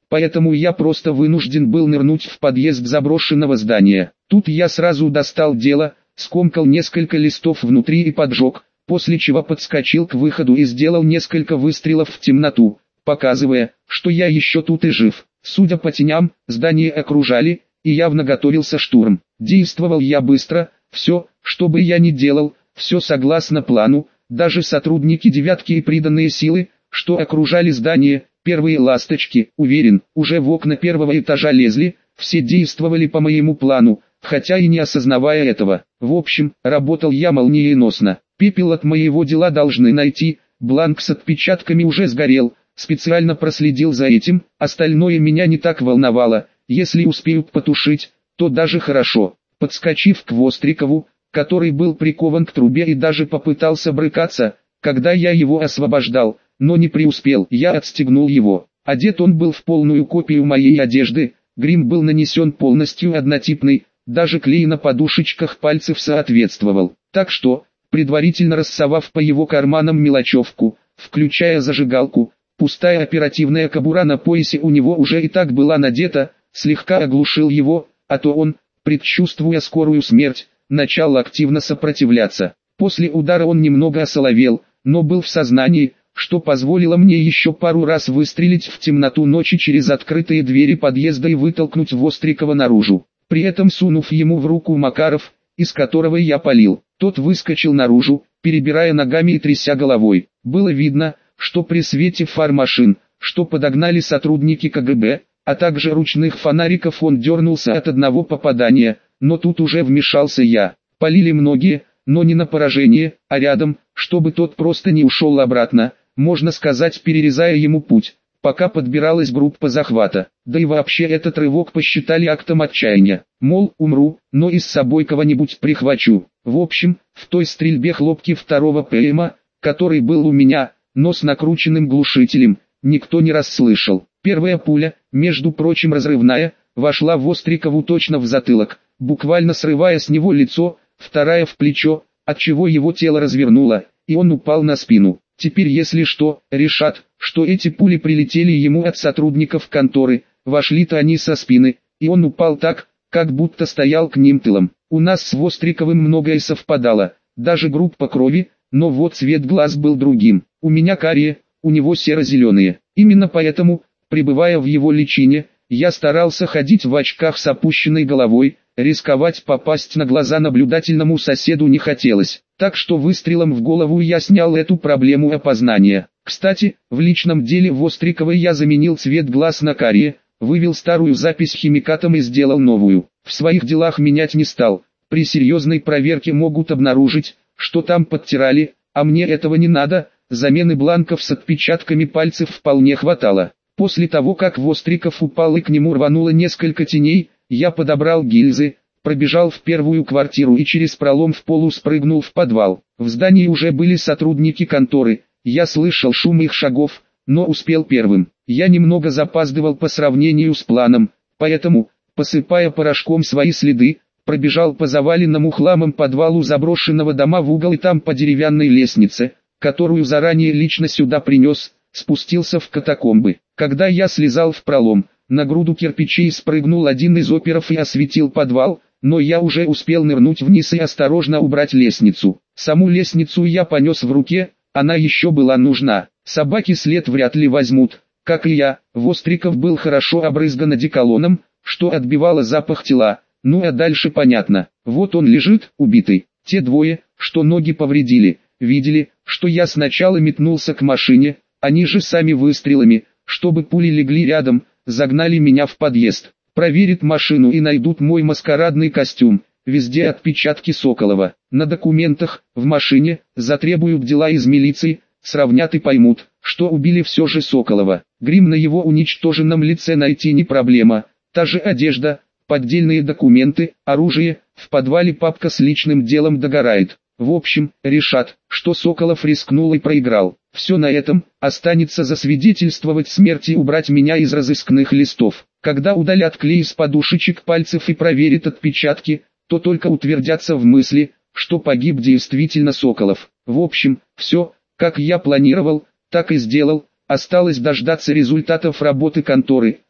A: поэтому я просто вынужден был нырнуть в подъезд заброшенного здания. Тут я сразу достал дело, скомкал несколько листов внутри и поджег, после чего подскочил к выходу и сделал несколько выстрелов в темноту, показывая, что я еще тут и жив. Судя по теням, здание окружали, и явно готовился штурм. Действовал я быстро, все, что бы я ни делал, все согласно плану, даже сотрудники девятки и приданные силы, что окружали здание, первые ласточки, уверен, уже в окна первого этажа лезли, все действовали по моему плану, хотя и не осознавая этого. В общем, работал я молниеносно. Пепел от моего дела должны найти, бланк с отпечатками уже сгорел, специально проследил за этим, остальное меня не так волновало, если успеют потушить, то даже хорошо. Подскочив к Вострикову, который был прикован к трубе и даже попытался брыкаться, когда я его освобождал, но не преуспел, я отстегнул его. Одет он был в полную копию моей одежды, грим был нанесен полностью однотипный, даже клей на подушечках пальцев соответствовал. Так что, предварительно рассовав по его карманам мелочевку, включая зажигалку, пустая оперативная кобура на поясе у него уже и так была надета, слегка оглушил его, а то он, предчувствуя скорую смерть, начал активно сопротивляться. После удара он немного осоловел, но был в сознании, что позволило мне еще пару раз выстрелить в темноту ночи через открытые двери подъезда и вытолкнуть Вострикова наружу. При этом сунув ему в руку Макаров, из которого я палил, тот выскочил наружу, перебирая ногами и тряся головой. Было видно, что при свете фар машин, что подогнали сотрудники ка гэ бэ, а также ручных фонариков, он дернулся от одного попадания, но тут уже вмешался я. Палили многие, но не на поражение, а рядом, чтобы тот просто не ушел обратно, можно сказать, перерезая ему путь, пока подбиралась группа захвата. Да и вообще этот рывок посчитали актом отчаяния. Мол, умру, но и с собой кого-нибудь прихвачу. В общем, в той стрельбе хлопки второго пэ эма, который был у меня, но с накрученным глушителем, никто не расслышал. Первая пуля, между прочим разрывная, вошла Вострикову точно в затылок, буквально срывая с него лицо, вторая в плечо, отчего его тело развернуло, и он упал на спину. Теперь если что, решат, что эти пули прилетели ему от сотрудников конторы, вошли-то они со спины, и он упал так, как будто стоял к ним тылом. У нас с Востриковым многое совпадало, даже группа крови, но вот цвет глаз был другим. У меня карие, у него серо-зеленые. Именно поэтому, пребывая в его личине, я старался ходить в очках с опущенной головой, рисковать попасть на глаза наблюдательному соседу не хотелось. Так что выстрелом в голову я снял эту проблему опознания. Кстати, в личном деле Вострикова я заменил цвет глаз на карие, вывел старую запись химикатом и сделал новую. В своих делах менять не стал. При серьезной проверке могут обнаружить, что там подтирали, а мне этого не надо, замены бланков с отпечатками пальцев вполне хватало. После того, как Востриков упал и к нему рвануло несколько теней, я подобрал гильзы, пробежал в первую квартиру и через пролом в полу спрыгнул в подвал. В здании уже были сотрудники конторы, я слышал шум их шагов, но успел первым. Я немного запаздывал по сравнению с планом, поэтому, посыпая порошком свои следы, пробежал по заваленному хламом подвалу заброшенного дома в угол и там по деревянной лестнице, которую заранее лично сюда принес, спустился в катакомбы. Когда я слезал в пролом, на груду кирпичей спрыгнул один из оперов и осветил подвал, но я уже успел нырнуть вниз и осторожно убрать лестницу. Саму лестницу я понес в руке, она еще была нужна. Собаки след вряд ли возьмут, как и я. Востриков был хорошо обрызган одеколоном, что отбивало запах тела. Ну а дальше понятно. Вот он лежит, убитый. Те двое, что ноги повредили, видели, что я сначала метнулся к машине, они же сами выстрелами, чтобы пули легли рядом, загнали меня в подъезд. Проверят машину и найдут мой маскарадный костюм, везде отпечатки Соколова. На документах, в машине, затребуют дела из милиции, сравнят и поймут, что убили все же Соколова. Грим на его уничтоженном лице найти не проблема, та же одежда, поддельные документы, оружие, в подвале папка с личным делом догорает. В общем, решат, что Соколов рискнул и проиграл. Все на этом, останется засвидетельствовать смерть и убрать меня из разыскных листов. Когда удалят клей с подушечек пальцев и проверят отпечатки, то только утвердятся в мысли, что погиб действительно Соколов. В общем, все, как я планировал, так и сделал, осталось дождаться результатов работы конторы,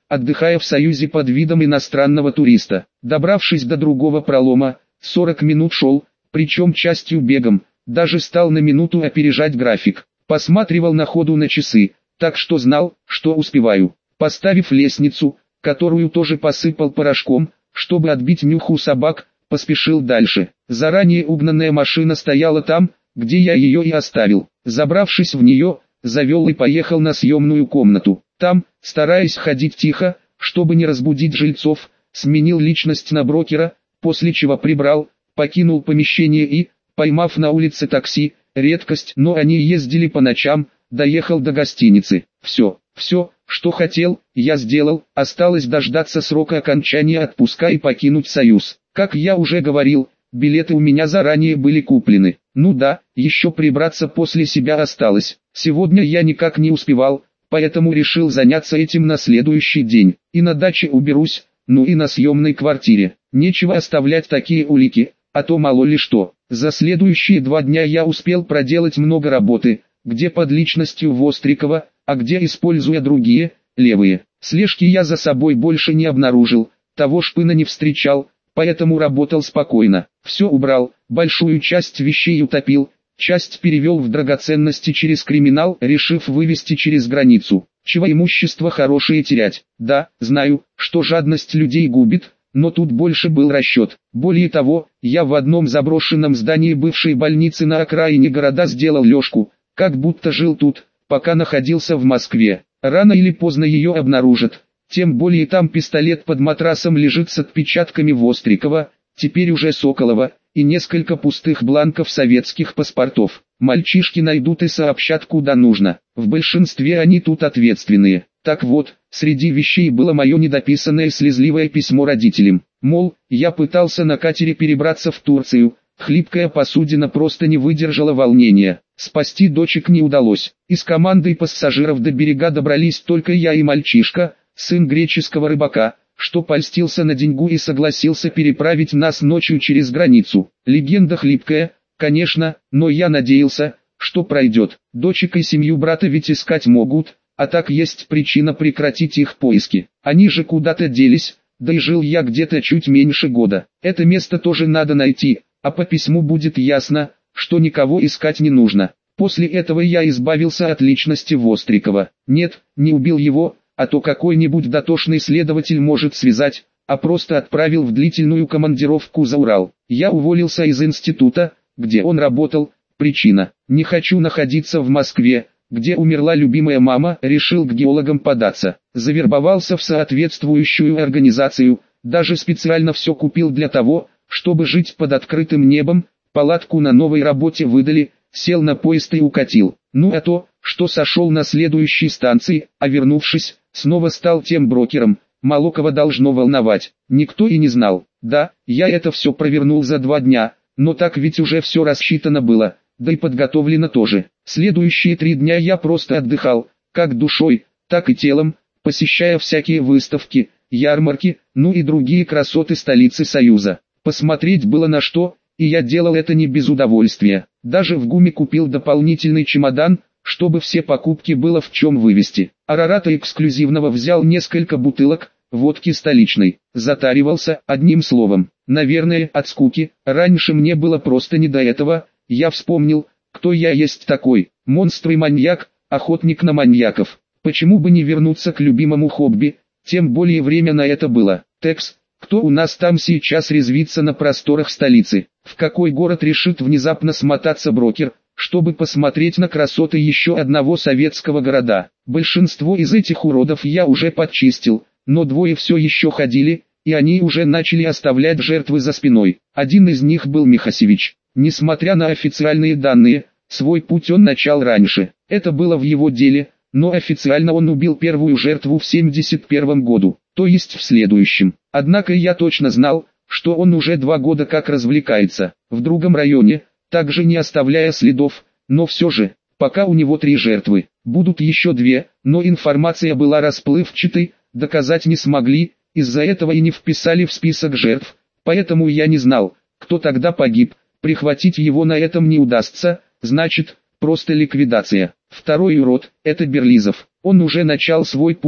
A: отдыхая в Союзе под видом иностранного туриста. Добравшись до другого пролома, сорок минут шел, причем частью бегом, даже стал на минуту опережать график. Посматривал на ходу на часы, так что знал, что успеваю. Поставив лестницу, которую тоже посыпал порошком, чтобы отбить нюх у собак, поспешил дальше. Заранее угнанная машина стояла там, где я ее и оставил. Забравшись в нее, завел и поехал на съемную комнату. Там, стараясь ходить тихо, чтобы не разбудить жильцов, сменил личность на брокера, после чего прибрал, покинул помещение и, поймав на улице такси, редкость, но они ездили по ночам, доехал до гостиницы. Все, все, что хотел, я сделал, осталось дождаться срока окончания отпуска и покинуть Союз. Как я уже говорил, билеты у меня заранее были куплены. Ну да, еще прибраться после себя осталось. Сегодня я никак не успевал, поэтому решил заняться этим на следующий день. И на даче уберусь, ну и на съемной квартире. Нечего оставлять такие улики, а то мало ли что. За следующие два дня я успел проделать много работы, где под личностью Вострикова, а где используя другие, левые. Слежки я за собой больше не обнаружил, того шпына не встречал, поэтому работал спокойно. Все убрал, большую часть вещей утопил, часть перевел в драгоценности через криминал, решив вывести через границу. Чего имущество хорошее терять? Да, знаю, что жадность людей губит, но тут больше был расчет. Более того, я в одном заброшенном здании бывшей больницы на окраине города сделал лёжку, как будто жил тут, пока находился в Москве. Рано или поздно ее обнаружат. Тем более там пистолет под матрасом лежит с отпечатками Вострикова, теперь уже Соколова, и несколько пустых бланков советских паспортов. Мальчишки найдут и сообщат куда нужно. В большинстве они тут ответственные. Так вот, среди вещей было мое недописанное слезливое письмо родителям. Мол, я пытался на катере перебраться в Турцию, хлипкая посудина просто не выдержала волнения. Спасти дочек не удалось. Из команды пассажиров до берега добрались только я и мальчишка, сын греческого рыбака, что польстился на деньгу и согласился переправить нас ночью через границу. Легенда хлипкая, конечно, но я надеялся, что пройдет. Дочек и семью брата ведь искать могут, а так есть причина прекратить их поиски. Они же куда-то делись, да и жил я где-то чуть меньше года. Это место тоже надо найти, а по письму будет ясно, что никого искать не нужно. После этого я избавился от личности Вострикова. Нет, не убил его, а то какой-нибудь дотошный следователь может связать, а просто отправил в длительную командировку за Урал. Я уволился из института, где он работал. Причина: не хочу находиться в Москве, где умерла любимая мама, решил к геологам податься. Завербовался в соответствующую организацию, даже специально все купил для того, чтобы жить под открытым небом, палатку на новой работе выдали, сел на поезд и укатил. Ну а то, что сошел на следующей станции, а вернувшись, снова стал тем брокером, мало кого должно волновать. Никто и не знал. Да, я это все провернул за два дня, но так ведь уже все рассчитано было, да и подготовлено тоже. Следующие три дня я просто отдыхал, как душой, так и телом, посещая всякие выставки, ярмарки, ну и другие красоты столицы Союза. Посмотреть было на что, и я делал это не без удовольствия. Даже в ГУМе купил дополнительный чемодан, чтобы все покупки было в чем вывести. Арарата эксклюзивного взял несколько бутылок, водки столичной. Затаривался, одним словом. Наверное, от скуки. Раньше мне было просто не до этого. Я вспомнил, кто я есть такой. Монстр и маньяк, охотник на маньяков. Почему бы не вернуться к любимому хобби, тем более время на это было. Текс, кто у нас там сейчас резвится на просторах столицы? В какой город решит внезапно смотаться брокер, чтобы посмотреть на красоты еще одного советского города? Большинство из этих уродов я уже подчистил, но двое все еще ходили, и они уже начали оставлять жертвы за спиной. Один из них был Михасевич. Несмотря на официальные данные, свой путь он начал раньше. Это было в его деле, но официально он убил первую жертву в семьдесят первом году, то есть в следующем. Однако я точно знал, что он уже два года как развлекается, в другом районе, также не оставляя следов, но все же, пока у него три жертвы, будут еще две, но информация была расплывчатой, доказать не смогли, из-за этого и не вписали в список жертв, поэтому я не знал, кто тогда погиб, прихватить его на этом не удастся, значит, просто ликвидация. Второй урод, это Берлизов, он уже начал свой путь,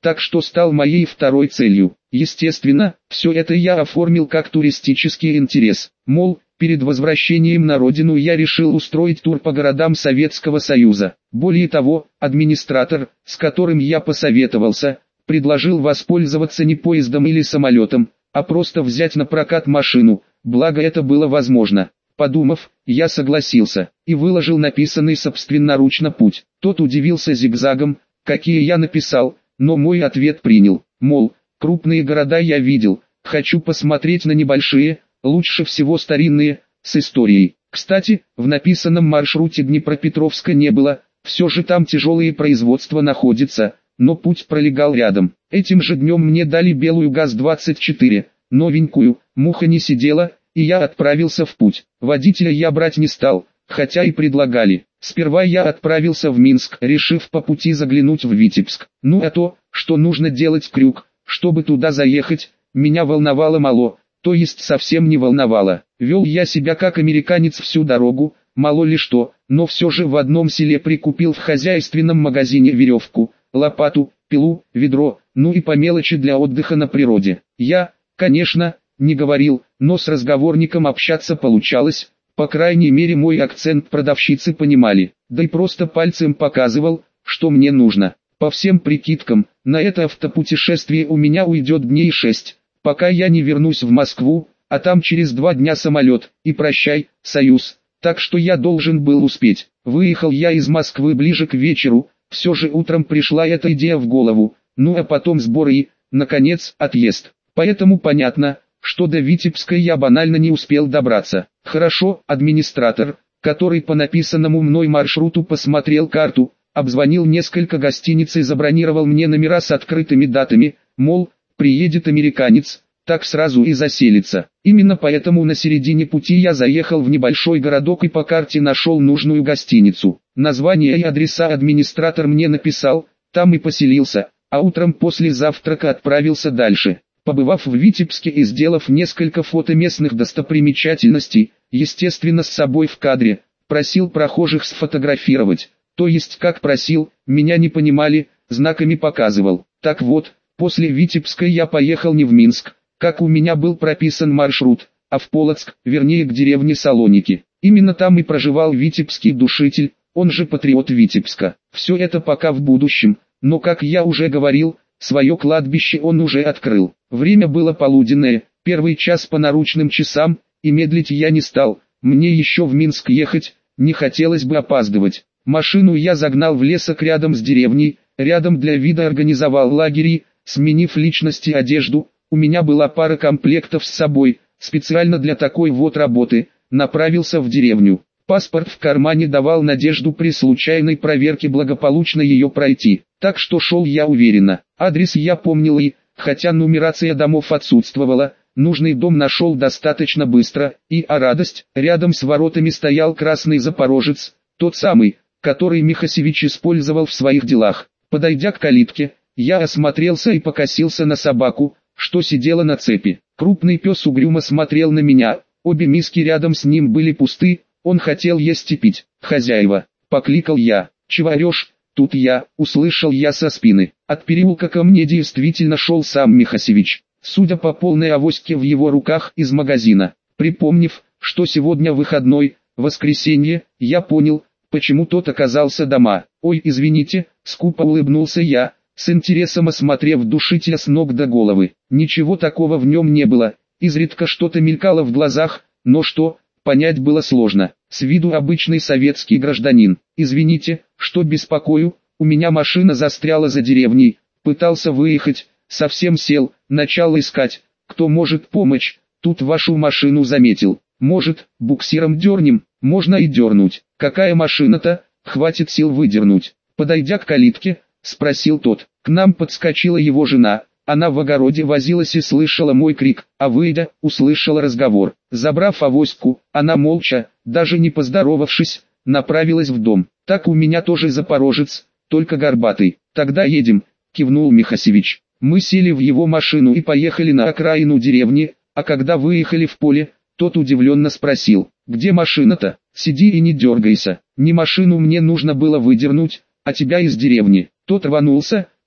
A: так что стал моей второй целью. Естественно, все это я оформил как туристический интерес. Мол, перед возвращением на родину я решил устроить тур по городам Советского Союза. Более того, администратор, с которым я посоветовался, предложил воспользоваться не поездом или самолетом, а просто взять на прокат машину, благо это было возможно. Подумав, я согласился, и выложил написанный собственноручно путь. Тот удивился зигзагом, какие я написал, но мой ответ принял, мол, крупные города я видел, хочу посмотреть на небольшие, лучше всего старинные, с историей. Кстати, в написанном маршруте Днепропетровска не было, все же там тяжелые производства находятся, но путь пролегал рядом. Этим же днем мне дали белую ГАЗ двадцать четыре, новенькую, муха не сидела, и я отправился в путь. Водителя я брать не стал, хотя и предлагали. Сперва я отправился в Минск, решив по пути заглянуть в Витебск. Ну а то, что нужно делать крюк, чтобы туда заехать, меня волновало мало, то есть совсем не волновало. Вел я себя как американец всю дорогу, мало ли что, но все же в одном селе прикупил в хозяйственном магазине веревку, лопату, пилу, ведро, ну и по мелочи для отдыха на природе. Я, конечно, не говорил, но с разговорником общаться получалось, по крайней мере мой акцент продавщицы понимали, да и просто пальцем показывал, что мне нужно. По всем прикидкам, на это автопутешествие у меня уйдет дней шесть, пока я не вернусь в Москву, а там через два дня самолет, и прощай, Союз, так что я должен был успеть. Выехал я из Москвы ближе к вечеру, все же утром пришла эта идея в голову, ну а потом сборы и, наконец, отъезд. Поэтому понятно, что до Витебска я банально не успел добраться. Хорошо, администратор, который по написанному мной маршруту посмотрел карту, обзвонил несколько гостиниц и забронировал мне номера с открытыми датами, мол, приедет американец, так сразу и заселится. Именно поэтому на середине пути я заехал в небольшой городок и по карте нашел нужную гостиницу. Название и адреса администратор мне написал, там и поселился, а утром после завтрака отправился дальше. Побывав в Витебске и сделав несколько фото местных достопримечательностей, естественно с собой в кадре, просил прохожих сфотографировать, то есть как просил, меня не понимали, знаками показывал. Так вот, после Витебска я поехал не в Минск, как у меня был прописан маршрут, а в Полоцк, вернее к деревне Салоники. Именно там и проживал витебский душитель, он же патриот Витебска. Все это пока в будущем, но как я уже говорил, свое кладбище он уже открыл. Время было полуденное, первый час по наручным часам, и медлить я не стал, мне еще в Минск ехать, не хотелось бы опаздывать. Машину я загнал в лесок рядом с деревней, рядом для вида организовал лагерь, сменив личность и одежду, у меня была пара комплектов с собой, специально для такой вот работы, направился в деревню. Паспорт в кармане давал надежду при случайной проверке благополучно ее пройти, так что шел я уверенно. Адрес я помнил и, хотя нумерация домов отсутствовала, нужный дом нашел достаточно быстро, и, а радость, рядом с воротами стоял красный запорожец, тот самый, который Михасевич использовал в своих делах. Подойдя к калитке, я осмотрелся и покосился на собаку, что сидела на цепи. Крупный пес угрюмо смотрел на меня, обе миски рядом с ним были пусты, он хотел есть и пить. «Хозяева», — покликал я, — «чего орешь?» Тут я, услышал я со спины. От переулка ко мне действительно шел сам Михасевич, судя по полной авоське в его руках из магазина. Припомнив, что сегодня выходной, воскресенье, я понял, почему тот оказался дома. «Ой, извините», — скупо улыбнулся я, с интересом осмотрев душителя с ног до головы. Ничего такого в нем не было, изредка что-то мелькало в глазах, но что, понять было сложно. С виду обычный советский гражданин. «Извините, что беспокою, у меня машина застряла за деревней, пытался выехать, совсем сел, начал искать, кто может помочь, тут вашу машину заметил. Может, буксиром дернем?» «Можно и дернуть. Какая машина-то, хватит сил выдернуть». Подойдя к калитке, спросил тот. К нам подскочила его жена, она в огороде возилась и слышала мой крик, а выйдя, услышала разговор. Забрав авоську, она молча, даже не поздоровавшись, направилась в дом. «Так у меня тоже запорожец, только горбатый. Тогда едем», — кивнул Михасевич. Мы сели в его машину и поехали на окраину деревни, а когда выехали в поле, тот удивленно спросил: «Где машина-то? Сиди и не дергайся. Не машину мне нужно было выдернуть, а тебя из деревни». Тот рванулся,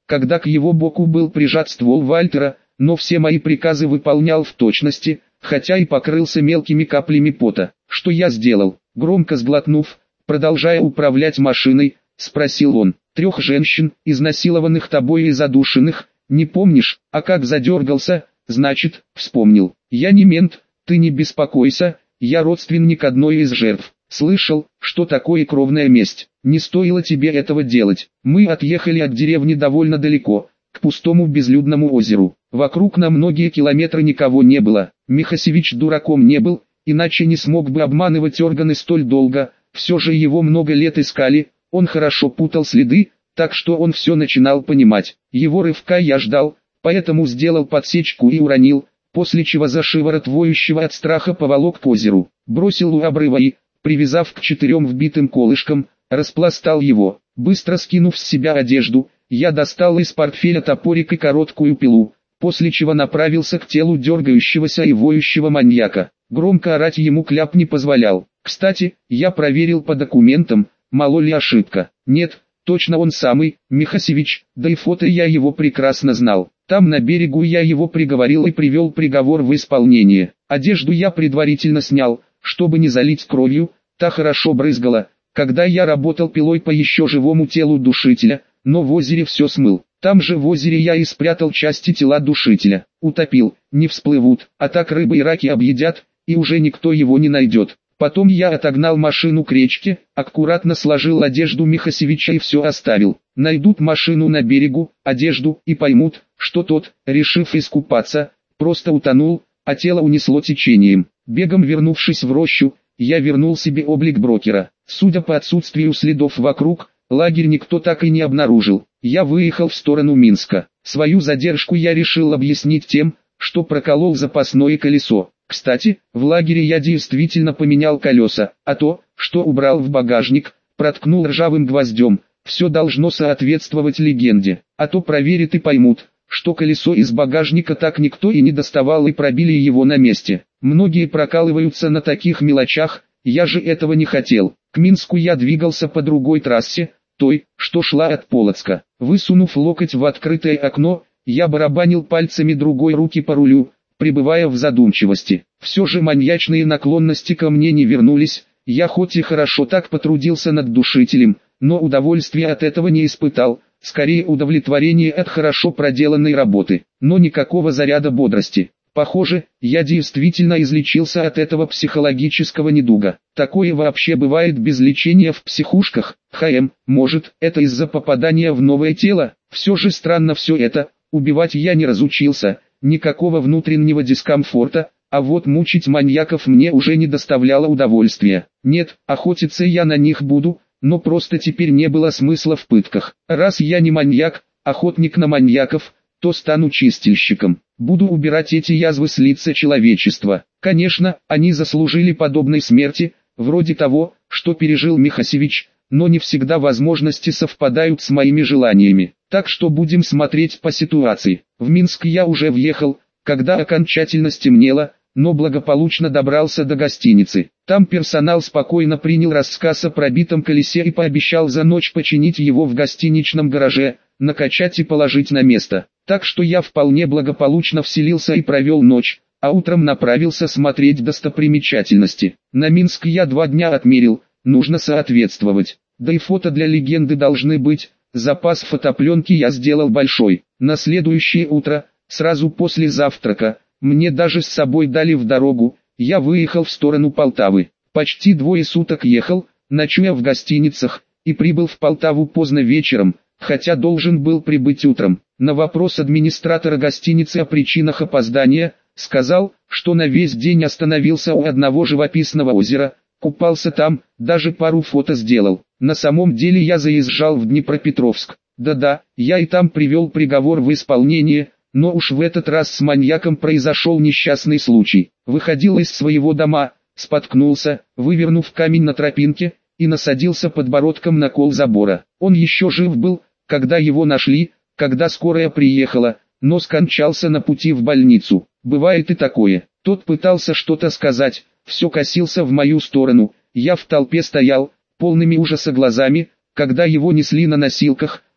A: когда к его боку был прижат ствол Вальтера, но все мои приказы выполнял в точности, хотя и покрылся мелкими каплями пота. Что я сделал? Громко сглотнув, продолжая управлять машиной, спросил он. Трех женщин, изнасилованных тобой и задушенных, не помнишь? А как задергался? Значит, вспомнил. Я не мент, ты не беспокойся, я родственник одной из жертв. Слышал, что такое кровная месть. Не стоило тебе этого делать. Мы отъехали от деревни довольно далеко, к пустому безлюдному озеру. Вокруг на многие километры никого не было. Михасевич дураком не был, иначе не смог бы обманывать органы столь долго. Все же его много лет искали, он хорошо путал следы, так что он все начинал понимать. Его рывка я ждал, поэтому сделал подсечку и уронил, после чего за шиворот воющего от страха поволок к озеру. Бросил у обрыва и, привязав к четырем вбитым колышкам, распластал его. Быстро скинув с себя одежду, я достал из портфеля топорик и короткую пилу, после чего направился к телу дергающегося и воющего маньяка. Громко орать ему кляп не позволял. Кстати, я проверил по документам, мало ли ошибка. Нет, точно он самый, Михасевич, да и фото я его прекрасно знал. Там на берегу я его приговорил и привел приговор в исполнение. Одежду я предварительно снял, чтобы не залить кровью, та хорошо брызгала, когда я работал пилой по еще живому телу душителя, но в озере все смыл. Там же в озере я и спрятал части тела душителя. Утопил, не всплывут, а так рыбы и раки объедят, и уже никто его не найдет. Потом я отогнал машину к речке, аккуратно сложил одежду Михасевича и все оставил. Найдут машину на берегу, одежду, и поймут, что тот, решив искупаться, просто утонул, а тело унесло течением. Бегом вернувшись в рощу, я вернул себе облик брокера. Судя по отсутствию следов вокруг, лагерь никто так и не обнаружил. Я выехал в сторону Минска. Свою задержку я решил объяснить тем, что проколол запасное колесо. Кстати, в лагере я действительно поменял колеса, а то, что убрал в багажник, проткнул ржавым гвоздем. Все должно соответствовать легенде, а то проверят и поймут, что колесо из багажника так никто и не доставал и пробили его на месте. Многие прокалываются на таких мелочах, я же этого не хотел. К Минску я двигался по другой трассе, той, что шла от Полоцка. Высунув локоть в открытое окно, я барабанил пальцами другой руки по рулю, пребывая в задумчивости. Все же маньячные наклонности ко мне не вернулись, я хоть и хорошо так потрудился над душителем, но удовольствия от этого не испытал, скорее удовлетворение от хорошо проделанной работы, но никакого заряда бодрости. Похоже, я действительно излечился от этого психологического недуга. Такое вообще бывает без лечения в психушках. ХМ, может, это из-за попадания в новое тело? Все же странно все это, убивать я не разучился, никакого внутреннего дискомфорта, а вот мучить маньяков мне уже не доставляло удовольствия. Нет, охотиться я на них буду, но просто теперь не было смысла в пытках. Раз я не маньяк, охотник на маньяков, то стану чистильщиком. Буду убирать эти язвы с лица человечества. Конечно, они заслужили подобной смерти, вроде того, что пережил Михасевич, но не всегда возможности совпадают с моими желаниями. Так что будем смотреть по ситуации. В Минск я уже въехал, когда окончательно стемнело, но благополучно добрался до гостиницы. Там персонал спокойно принял рассказ о пробитом колесе и пообещал за ночь починить его в гостиничном гараже, накачать и положить на место. Так что я вполне благополучно вселился и провел ночь, а утром направился смотреть достопримечательности. На Минск я два дня отмерил, нужно соответствовать. Да и фото для легенды должны быть, запас фотопленки я сделал большой. На следующее утро, сразу после завтрака, мне даже с собой дали в дорогу, я выехал в сторону Полтавы. Почти двое суток ехал, ночуя в гостиницах, и прибыл в Полтаву поздно вечером, хотя должен был прибыть утром. На вопрос администратора гостиницы о причинах опоздания, сказал, что на весь день остановился у одного живописного озера, купался там, даже пару фото сделал. На самом деле я заезжал в Днепропетровск. Да-да, я и там привел приговор в исполнение, но уж в этот раз с маньяком произошел несчастный случай. Выходил из своего дома, споткнулся, вывернув камень на тропинке, и насадился подбородком на кол забора. Он еще жив был, когда его нашли, когда скорая приехала, но скончался на пути в больницу. Бывает и такое. Тот пытался что-то сказать, все косился в мою сторону, я в толпе стоял, полными ужаса глазами, когда его несли на носилках,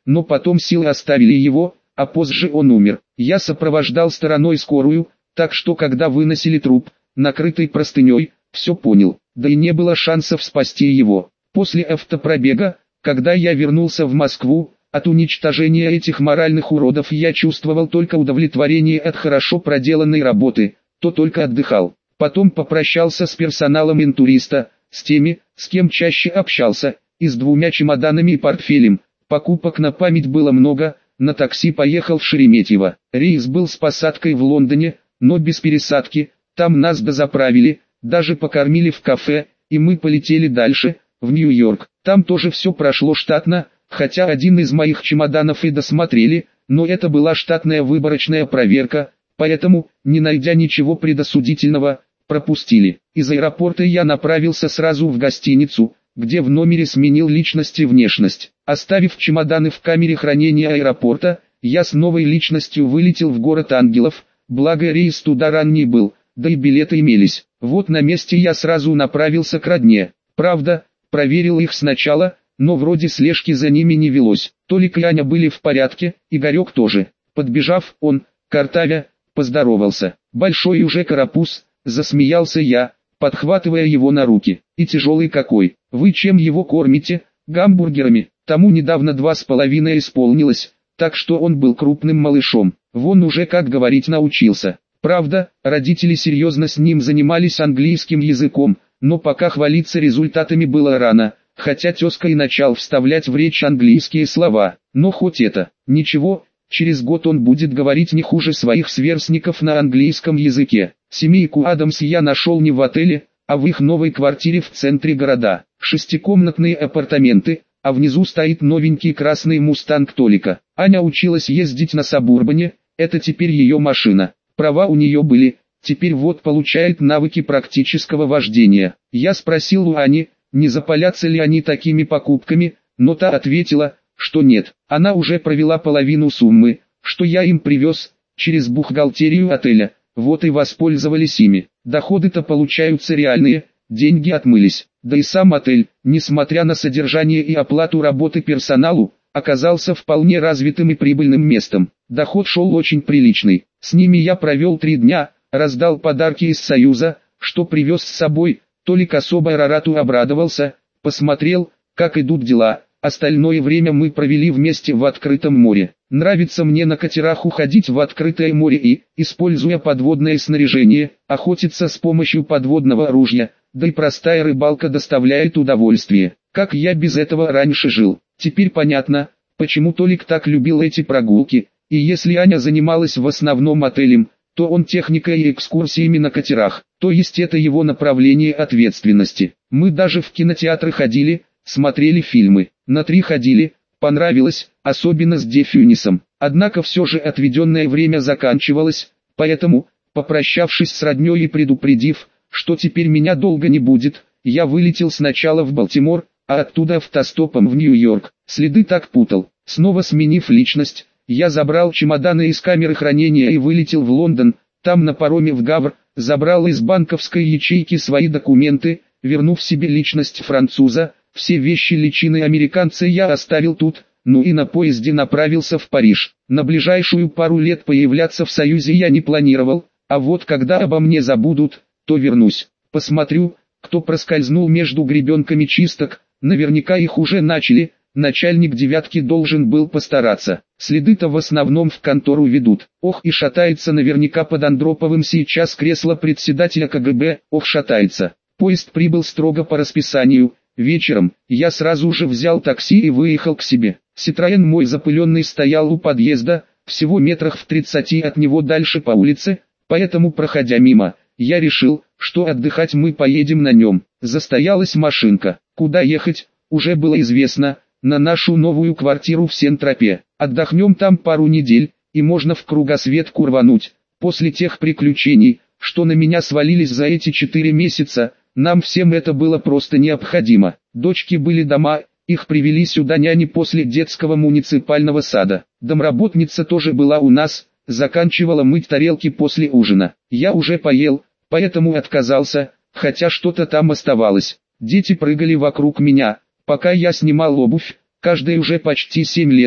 A: но потом силы оставили его, а позже он умер. Я сопровождал стороной скорую, так что когда выносили труп, накрытый простыней, все понял, да и не было шансов спасти его. После автопробега, когда я вернулся в Москву, от уничтожения этих моральных уродов я чувствовал только удовлетворение от хорошо проделанной работы, то только отдыхал. Потом попрощался с персоналом интуриста, с теми, с кем чаще общался, и с двумя чемоданами и портфелем. Покупок на память было много, на такси поехал в Шереметьево. Рейс был с посадкой в Лондоне, но без пересадки, там нас дозаправили, даже покормили в кафе, и мы полетели дальше, в Нью-Йорк. Там тоже все прошло штатно, хотя один из моих чемоданов и досмотрели, но это была штатная выборочная проверка, поэтому, не найдя ничего предосудительного, пропустили. Из аэропорта я направился сразу в гостиницу, где в номере сменил личность и внешность. Оставив чемоданы в камере хранения аэропорта, я с новой личностью вылетел в город ангелов, благо рейс туда ранний был, да и билеты имелись. Вот на месте я сразу направился к родне. Правда, проверил их сначала, но вроде слежки за ними не велось. Толик и Аня были в порядке, Игорек тоже. Подбежав, он, картавя, поздоровался. «Большой уже карапуз», засмеялся я, подхватывая его на руки. «И тяжелый какой. Вы чем его кормите? Гамбургерами?» Тому недавно два с половиной исполнилось, так что он был крупным малышом. Вон уже как говорить научился. Правда, родители серьезно с ним занимались английским языком, но пока хвалиться результатами было рано, хотя тезка и начал вставлять в речь английские слова. Но хоть это, ничего, через год он будет говорить не хуже своих сверстников на английском языке. Семейку Адамс я нашел не в отеле, а в их новой квартире в центре города. Шестикомнатные апартаменты, а внизу стоит новенький красный мустанг Толика. Аня училась ездить на Сабурбане, это теперь ее машина. Права у нее были, теперь вот получает навыки практического вождения. Я спросил у Ани, не запалятся ли они такими покупками, но та ответила, что нет. Она уже провела половину суммы, что я им привез, через бухгалтерию отеля, вот и воспользовались ими. Доходы-то получаются реальные, деньги отмылись. Да и сам отель, несмотря на содержание и оплату работы персоналу, оказался вполне развитым и прибыльным местом. Доход шел очень приличный. С ними я провел три дня, раздал подарки из Союза, что привез с собой. Толик особо Арарату обрадовался, посмотрел, как идут дела. Остальное время мы провели вместе в открытом море. Нравится мне на катерах уходить в открытое море и, используя подводное снаряжение, охотиться с помощью подводного оружия, да и простая рыбалка доставляет удовольствие. Как я без этого раньше жил? Теперь понятно, почему Толик так любил эти прогулки, и если Аня занималась в основном отелем, то он техникой и экскурсиями на катерах, то есть это его направление ответственности. Мы даже в кинотеатры ходили, смотрели фильмы, на три ходили, понравилось, особенно с Де Фюнисом. Однако все же отведенное время заканчивалось, поэтому, попрощавшись с роднёй и предупредив, что теперь меня долго не будет, я вылетел сначала в Балтимор, а оттуда автостопом в Нью-Йорк. Следы так путал. Снова сменив личность, я забрал чемоданы из камеры хранения и вылетел в Лондон. Там на пароме в Гавр, забрал из банковской ячейки свои документы, вернув себе личность француза. Все вещи личины американца я оставил тут, ну и на поезде направился в Париж. На ближайшую пару лет появляться в Союзе я не планировал, а вот когда обо мне забудут, то вернусь. Посмотрю, кто проскользнул между гребенками чисток, наверняка их уже начали, начальник девятки должен был постараться. Следы-то в основном в контору ведут. Ох, и шатается наверняка под Андроповым сейчас кресло председателя ка гэ бэ, ох, шатается. Поезд прибыл строго по расписанию. Вечером, я сразу же взял такси и выехал к себе. Ситроен мой запыленный стоял у подъезда, всего метрах в тридцати от него дальше по улице, поэтому, проходя мимо, я решил, что отдыхать мы поедем на нем. Застоялась машинка. Куда ехать, уже было известно, на нашу новую квартиру в Сен-Тропе. Отдохнем там пару недель, и можно в кругосветку рвануть. После тех приключений, что на меня свалились за эти четыре месяца, нам всем это было просто необходимо. Дочки были дома, их привели сюда няни после детского муниципального сада. Домработница тоже была у нас, заканчивала мыть тарелки после ужина. Я уже поел, поэтому отказался, хотя что-то там оставалось. Дети прыгали вокруг меня, пока я снимал обувь, каждой уже почти семь лет, а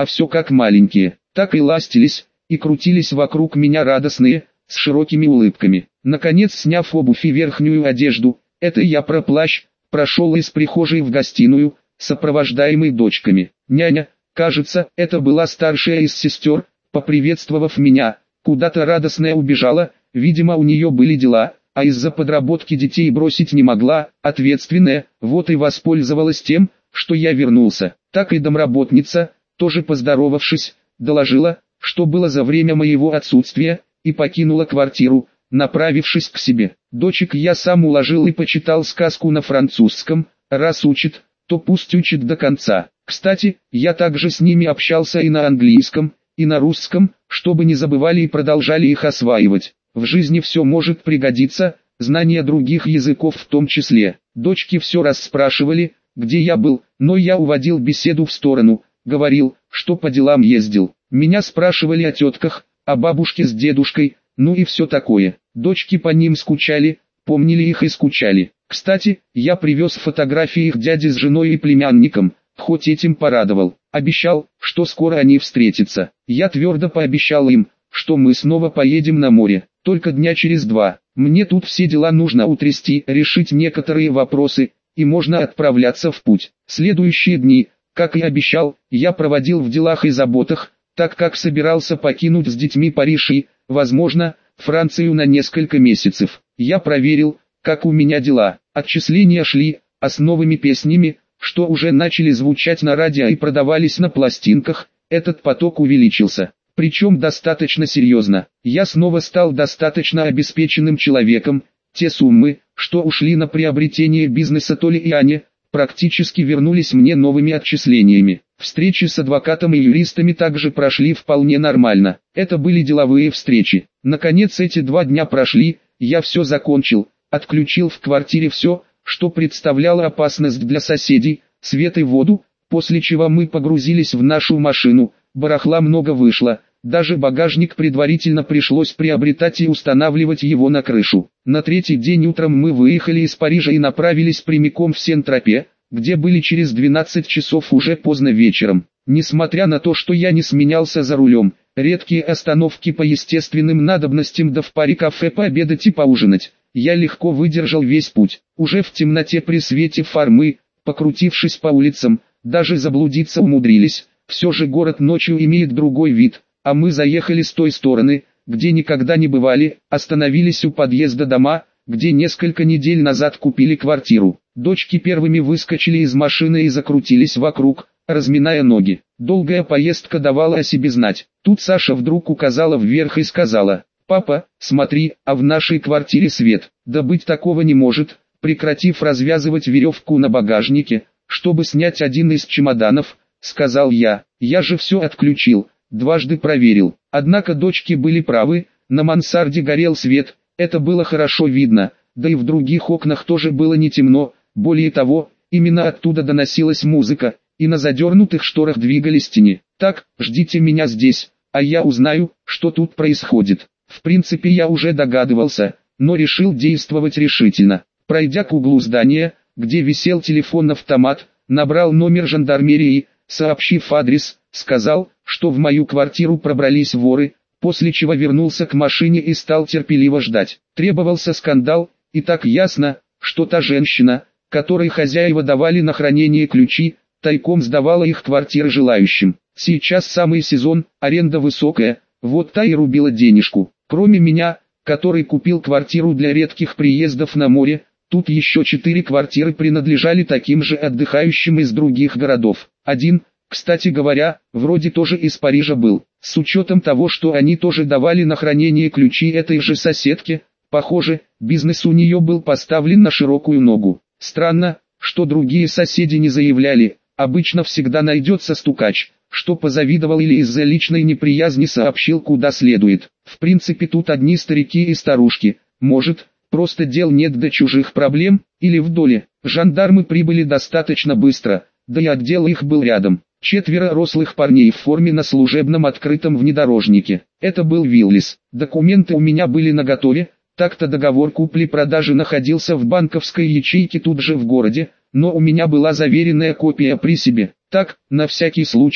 A: а все как маленькие. Так и ластились, и крутились вокруг меня радостные, с широкими улыбками. Наконец, сняв обувь и верхнюю одежду, это я про плащ, прошел из прихожей в гостиную, сопровождаемый дочками. Няня, кажется, это была старшая из сестер, поприветствовав меня, куда-то радостная убежала, видимо у нее были дела, а из-за подработки детей бросить не могла, ответственная, вот и воспользовалась тем, что я вернулся. Так и домработница, тоже поздоровавшись, доложила, что было за время моего отсутствия, и покинула квартиру, направившись к себе. Дочек я сам уложил и почитал сказку на французском, раз учит, то пусть учит до конца. Кстати, я также с ними общался и на английском, и на русском, чтобы не забывали и продолжали их осваивать. В жизни все может пригодиться, знание других языков в том числе. Дочки все расспрашивали, где я был, но я уводил беседу в сторону, говорил, что по делам ездил. Меня спрашивали о тетках, о бабушке с дедушкой, ну и все такое. Дочки по ним скучали, помнили их и скучали. Кстати, я привез фотографии их дяди с женой и племянником, хоть этим порадовал. Обещал, что скоро они встретятся. Я твердо пообещал им, что мы снова поедем на море, только дня через два. Мне тут все дела нужно утрясти, решить некоторые вопросы, и можно отправляться в путь. Следующие дни, как и обещал, я проводил в делах и заботах, так как собирался покинуть с детьми Париж и, возможно, Францию на несколько месяцев. Я проверил, как у меня дела. Отчисления шли, а с новыми песнями, что уже начали звучать на радио и продавались на пластинках, этот поток увеличился. Причем достаточно серьезно. Я снова стал достаточно обеспеченным человеком. Те суммы, что ушли на приобретение бизнеса Толи и Ани, практически вернулись мне новыми отчислениями. Встречи с адвокатом и юристами также прошли вполне нормально. Это были деловые встречи. Наконец эти два дня прошли, я все закончил, отключил в квартире все, что представляло опасность для соседей, свет и воду, после чего мы погрузились в нашу машину, барахла много вышло, даже багажник предварительно пришлось приобретать и устанавливать его на крышу. На третий день утром мы выехали из Парижа и направились прямиком в Сен-Тропе, где были через двенадцать часов уже поздно вечером. Несмотря на то, что я не сменялся за рулем, редкие остановки по естественным надобностям да в паре кафе пообедать и поужинать, я легко выдержал весь путь. Уже в темноте при свете фар мы, покрутившись по улицам, даже заблудиться умудрились. Все же город ночью имеет другой вид, а мы заехали с той стороны, где никогда не бывали, остановились у подъезда дома, где несколько недель назад купили квартиру. Дочки первыми выскочили из машины и закрутились вокруг, разминая ноги. Долгая поездка давала о себе знать. Тут Саша вдруг указала вверх и сказала: «Папа, смотри, а в нашей квартире свет». «Да быть такого не может», прекратив развязывать веревку на багажнике, чтобы снять один из чемоданов, сказал я. «Я же все отключил, дважды проверил». Однако дочки были правы, на мансарде горел свет, это было хорошо видно, да и в других окнах тоже было не темно, более того, именно оттуда доносилась музыка, и на задернутых шторах двигались тени. «Так, ждите меня здесь, а я узнаю, что тут происходит». В принципе я уже догадывался, но решил действовать решительно. Пройдя к углу здания, где висел телефон-автомат, набрал номер жандармерии, сообщив адрес, сказал, что в мою квартиру пробрались воры, после чего вернулся к машине и стал терпеливо ждать. Требовался скандал, и так ясно, что та женщина, которой хозяева давали на хранение ключи, тайком сдавала их квартиры желающим. Сейчас самый сезон, аренда высокая, вот та и рубила денежку. Кроме меня, который купил квартиру для редких приездов на море, тут еще четыре квартиры принадлежали таким же отдыхающим из других городов. Один, кстати говоря, вроде тоже из Парижа был. С учетом того, что они тоже давали на хранение ключи этой же соседке, похоже, бизнес у нее был поставлен на широкую ногу. Странно, что другие соседи не заявляли, обычно всегда найдется стукач, что позавидовал или из-за личной неприязни сообщил куда следует. В принципе тут одни старики и старушки, может, просто дел нет до чужих проблем, или в доле. Жандармы прибыли достаточно быстро, да и отдел их был рядом. Четверо рослых парней в форме на служебном открытом внедорожнике. Это был Виллис. Документы у меня были наготове, так-то договор купли-продажи находился в банковской ячейке тут же в городе, но у меня была заверенная копия при себе. Так, на всякий случай,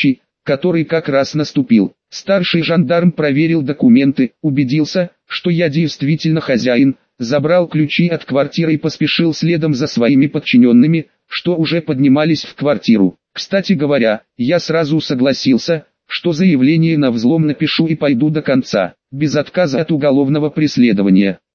A: который как раз наступил. Старший жандарм проверил документы, убедился, что я действительно хозяин, забрал ключи от квартиры и поспешил следом за своими подчиненными, что уже поднимались в квартиру. Кстати говоря, я сразу согласился, что заявление на взлом напишу и пойду до конца, без отказа от уголовного преследования.